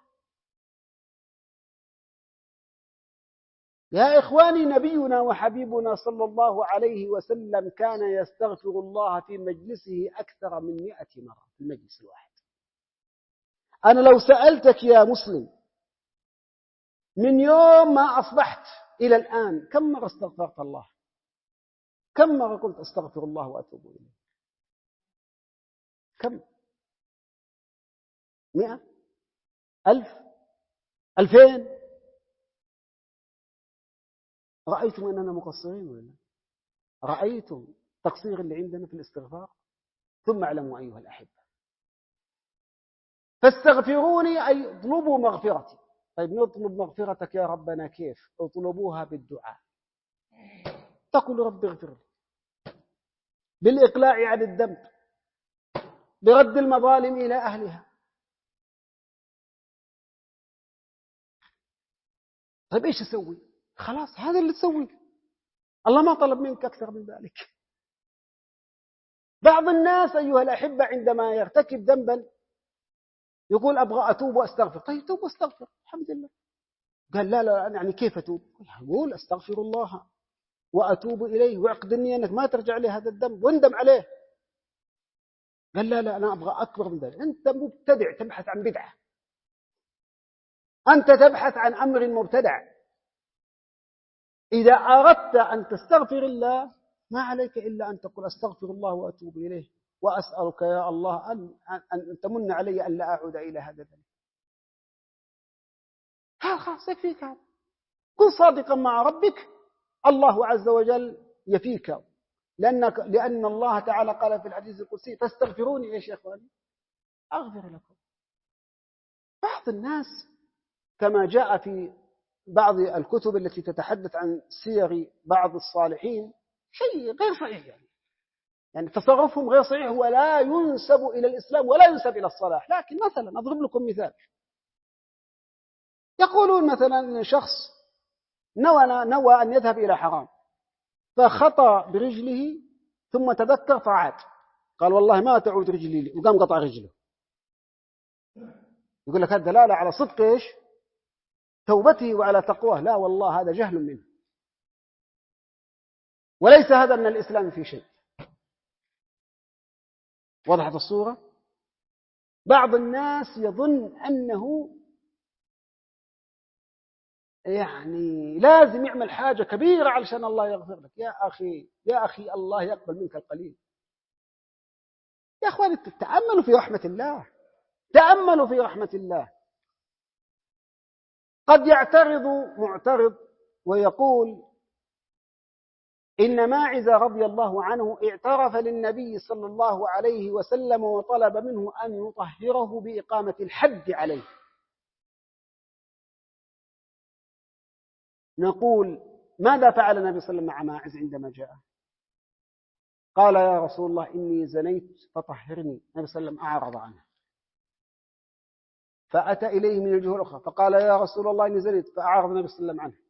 يا إخواني، نبينا وحبيبنا صلى الله عليه وسلم كان يستغفر الله في مجلسه أكثر من مئة مرة في المجلس الواحد. أنا لو سألتك يا مسلم من يوم ما أصبحت إلى الآن كم مرة استغفرت الله؟ كم مرة قلت أستغفر الله وأتوب إليه؟ كم؟ مئة؟ ألف؟ ألفين؟ رأيتم أننا مقصرين ولا؟ رأيتم تقصير اللي عندنا في الاستغفار؟ ثم اعلموا أيها الأحبة، فاستغفروني أي اطلبوا مغفرتي. طيب نطلب مغفرتك يا ربنا كيف؟ اطلبوها بالدعاء، تقول رب اغفر لي، بالإقلاع عن الذنب، برد المظالم إلى أهلها. طيب إيش أسوي؟ خلاص هذا اللي تسويه، الله ما طلب منك أكثر من ذلك. بعض الناس أيها الأحبة عندما يرتكب ذنبا يقول أبغى أتوب وأستغفر. طيب توب واستغفر، الحمد لله. قال لا لا يعني كيف أتوب؟ يقول أستغفر الله وأتوب إليه، واعقد النية أنك ما ترجع لي هذا الذنب واندم عليه. قال لا لا أنا أبغى أكبر من ذلك. أنت مبتدع تبحث عن بدعة، أنت تبحث عن أمر مبتدع. إذا أردت أن تستغفر الله ما عليك إلا أن تقول أستغفر الله وأتوب إليه، وأسألك يا الله أن, أن تمن علي أن لا أعود إلى هذا الذنب. هذا خلاص يكفيك. هذا كن صادقا مع ربك، الله عز وجل يفيك، لأنك لأن الله تعالى قال في الحديث القدسي فاستغفروني إيش يا إخواني أغفر لكم. بعض الناس كما جاء في بعض الكتب التي تتحدث عن سير بعض الصالحين شيء غير صحيح، يعني يعني تصرفهم غير صحيح، ولا ينسب إلى الإسلام ولا ينسب إلى الصلاح. لكن مثلا أضرب لكم مثال، يقولون مثلا إن شخص نوى نوى أن يذهب إلى حرام فخطأ برجله ثم تذكر فعاد، قال والله ما تعود رجلي لي، وقام قطع رجله. يقول لك هذا دلالة على صدق إيش توبته وعلى تقواه. لا والله هذا جهل منه، وليس هذا من الإسلام في شيء. وضحت الصورة؟ بعض الناس يظن أنه يعني لازم يعمل حاجة كبيرة علشان الله يغفر لك. يا أخي يا أخي الله يقبل منك القليل. يا أخواني تتأملوا في رحمة الله، تأملوا في رحمة الله. قد يعترض معترض ويقول إن ماعز رضي الله عنه اعترف للنبي صلى الله عليه وسلم وطلب منه أن يطهره بإقامة الحد عليه. نقول ماذا فعل النبي صلى الله عليه وسلم مع ماعز عندما جاء؟ قال يا رسول الله إني زنيت فطهرني. النبي صلى الله عليه وسلم أعرض عنه، فأتى إليه من الجهة الأخرى فقال يا رسول الله إني زنيت، فأعرض النبي صلى الله عليه وسلم عنه.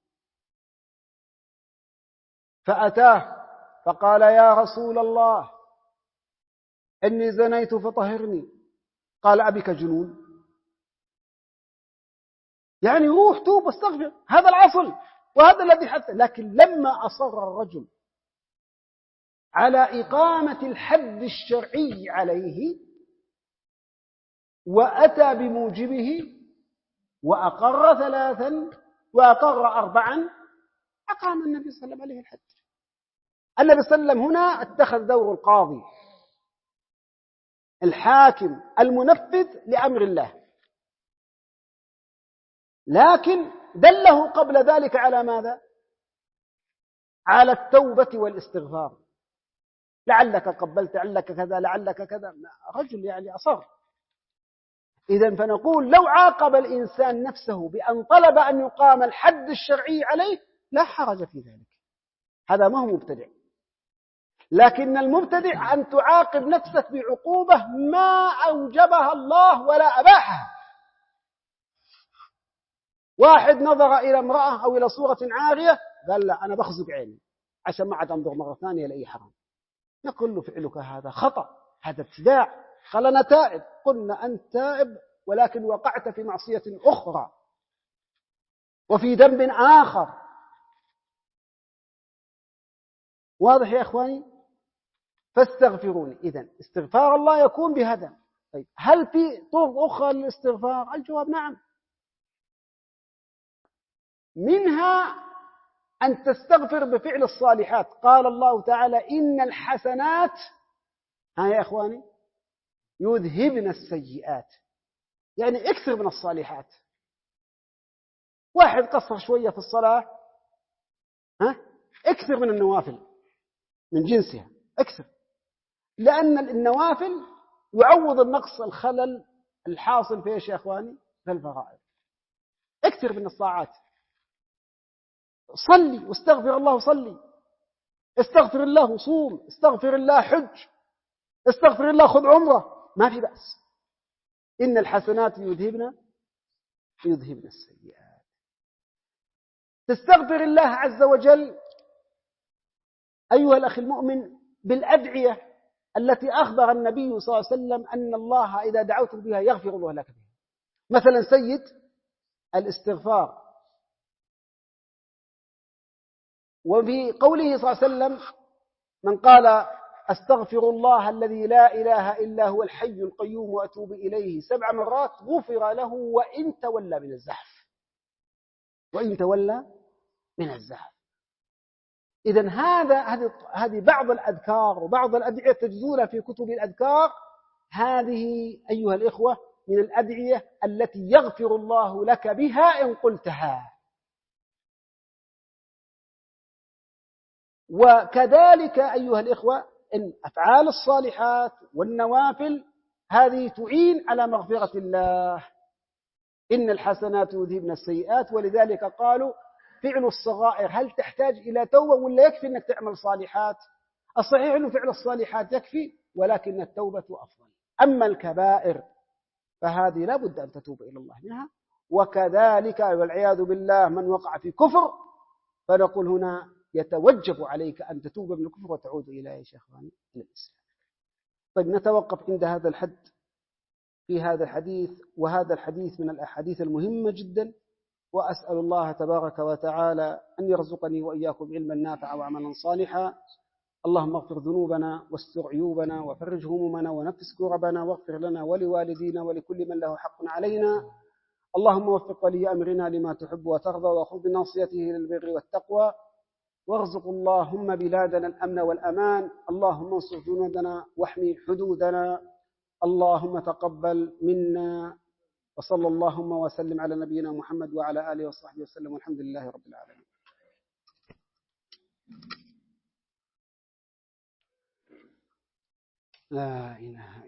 فأتاه فقال يا رسول الله إني زنيت فطهرني. قال أبك جنون؟ يعني روح توب واستغفر، هذا الأصل وهذا الذي حدث. لكن لما أصر الرجل على إقامة الحد الشرعي عليه وأتى بموجبه وأقر ثلاثا وأقر أربعا، أقام النبي صلى الله عليه وسلم عليه الحد. النبي صلى الله عليه وسلم هنا اتخذ دور القاضي الحاكم المنفذ لأمر الله، لكن دله قبل ذلك على ماذا؟ على التوبة والاستغفار. لعلك قبلت، لعلك كذا، لعلك كذا. رجل يعني أصر. إذن فنقول لو عاقب الإنسان نفسه بأن طلب أن يقام الحد الشرعي عليه لا حرج في ذلك، هذا ما هو مبتدع. لكن المبتدع أن تعاقب نفسك بعقوبة ما أوجبها الله ولا أباحها. واحد نظر إلى امرأة أو إلى صورة عارية قال لا أنا بخزق عيني عشان ما عاد أنظر مرة ثانية لأي حرام. نقول له فعلك هذا خطأ، هذا ابتداع. قال أنا تائب. قلنا أنت تائب ولكن وقعت في معصية أخرى وفي ذنب آخر. واضح يا إخواني؟ فاستغفروني. إذن استغفار الله يكون بهذا. طيب هل في طرق أخرى للاستغفار؟ الجواب نعم. منها أن تستغفر بفعل الصالحات. قال الله تعالى إن الحسنات ها يا إخواني يذهبن السيئات، يعني اكثر من الصالحات. واحد قصر شوية في الصلاة، ها اكثر من النوافل من جنسها، اكثر، لأن النوافل يعوض النقص الخلل الحاصل في ايش يا إخواني؟ في الفرائض. اكثر من الطاعات. صلي واستغفر الله، صلي، استغفر الله وصوم، استغفر الله حج، استغفر الله خذ عمره، ما في بأس. إن الحسنات يذهبن يذهبن السيئات. تستغفر الله عز وجل أيها الأخي المؤمن بالأدعية التي أخبر النبي صلى الله عليه وسلم أن الله إذا دعوت بها يغفر الله لك بها. مثلا سيد الاستغفار، وفي قوله صلى الله عليه وسلم من قال أستغفر الله الذي لا إله إلا هو الحي القيوم وأتوب إليه سبع مرات غفر له وإن تولى من الزحف، وإن تولى من الزحف. إذن هذا هذه بعض الأذكار وبعض الأدعية تجدونها في كتب الأذكار. هذه أيها الإخوة من الأدعية التي يغفر الله لك بها إن قلتها. وكذلك أيها الإخوة إن أفعال الصالحات والنوافل هذه تعين على مغفرة الله. إن الحسنات يذهبن السيئات. ولذلك قالوا فعل الصغائر هل تحتاج إلى توبة ولا يكفي أنك تعمل صالحات؟ الصحيح أنه فعل الصالحات يكفي، ولكن التوبة أفضل. أما الكبائر فهذه لا بد أن تتوب إلى الله منها. وكذلك والعياذ بالله من وقع في كفر فنقول هنا يتوجب عليك أن تتوب من الكفر وتعود إلى يا شيخواني إلى الإسلام. طيب نتوقف عند هذا الحد في هذا الحديث، وهذا الحديث من الأحاديث المهمة جدا. وأسأل الله تبارك وتعالى أن يرزقني وإياكم علما نافعا وعملا صالحا. اللهم اغفر ذنوبنا واستر عيوبنا وفرج همومنا ونفس كربنا واغفر لنا ولوالدينا ولكل من له حق علينا. اللهم وفق ولي أمرنا لما تحب وترضى وخذ بناصيته للبر والتقوى. وارزق اللهم بلادنا الأمن والأمان. اللهم انصر جنودنا واحمي حدودنا. اللهم تقبل منا، وصلى اللهم وسلم على نبينا محمد وعلى آله وصحبه وسلم، والحمد لله رب العالمين. لا إله إلا الله.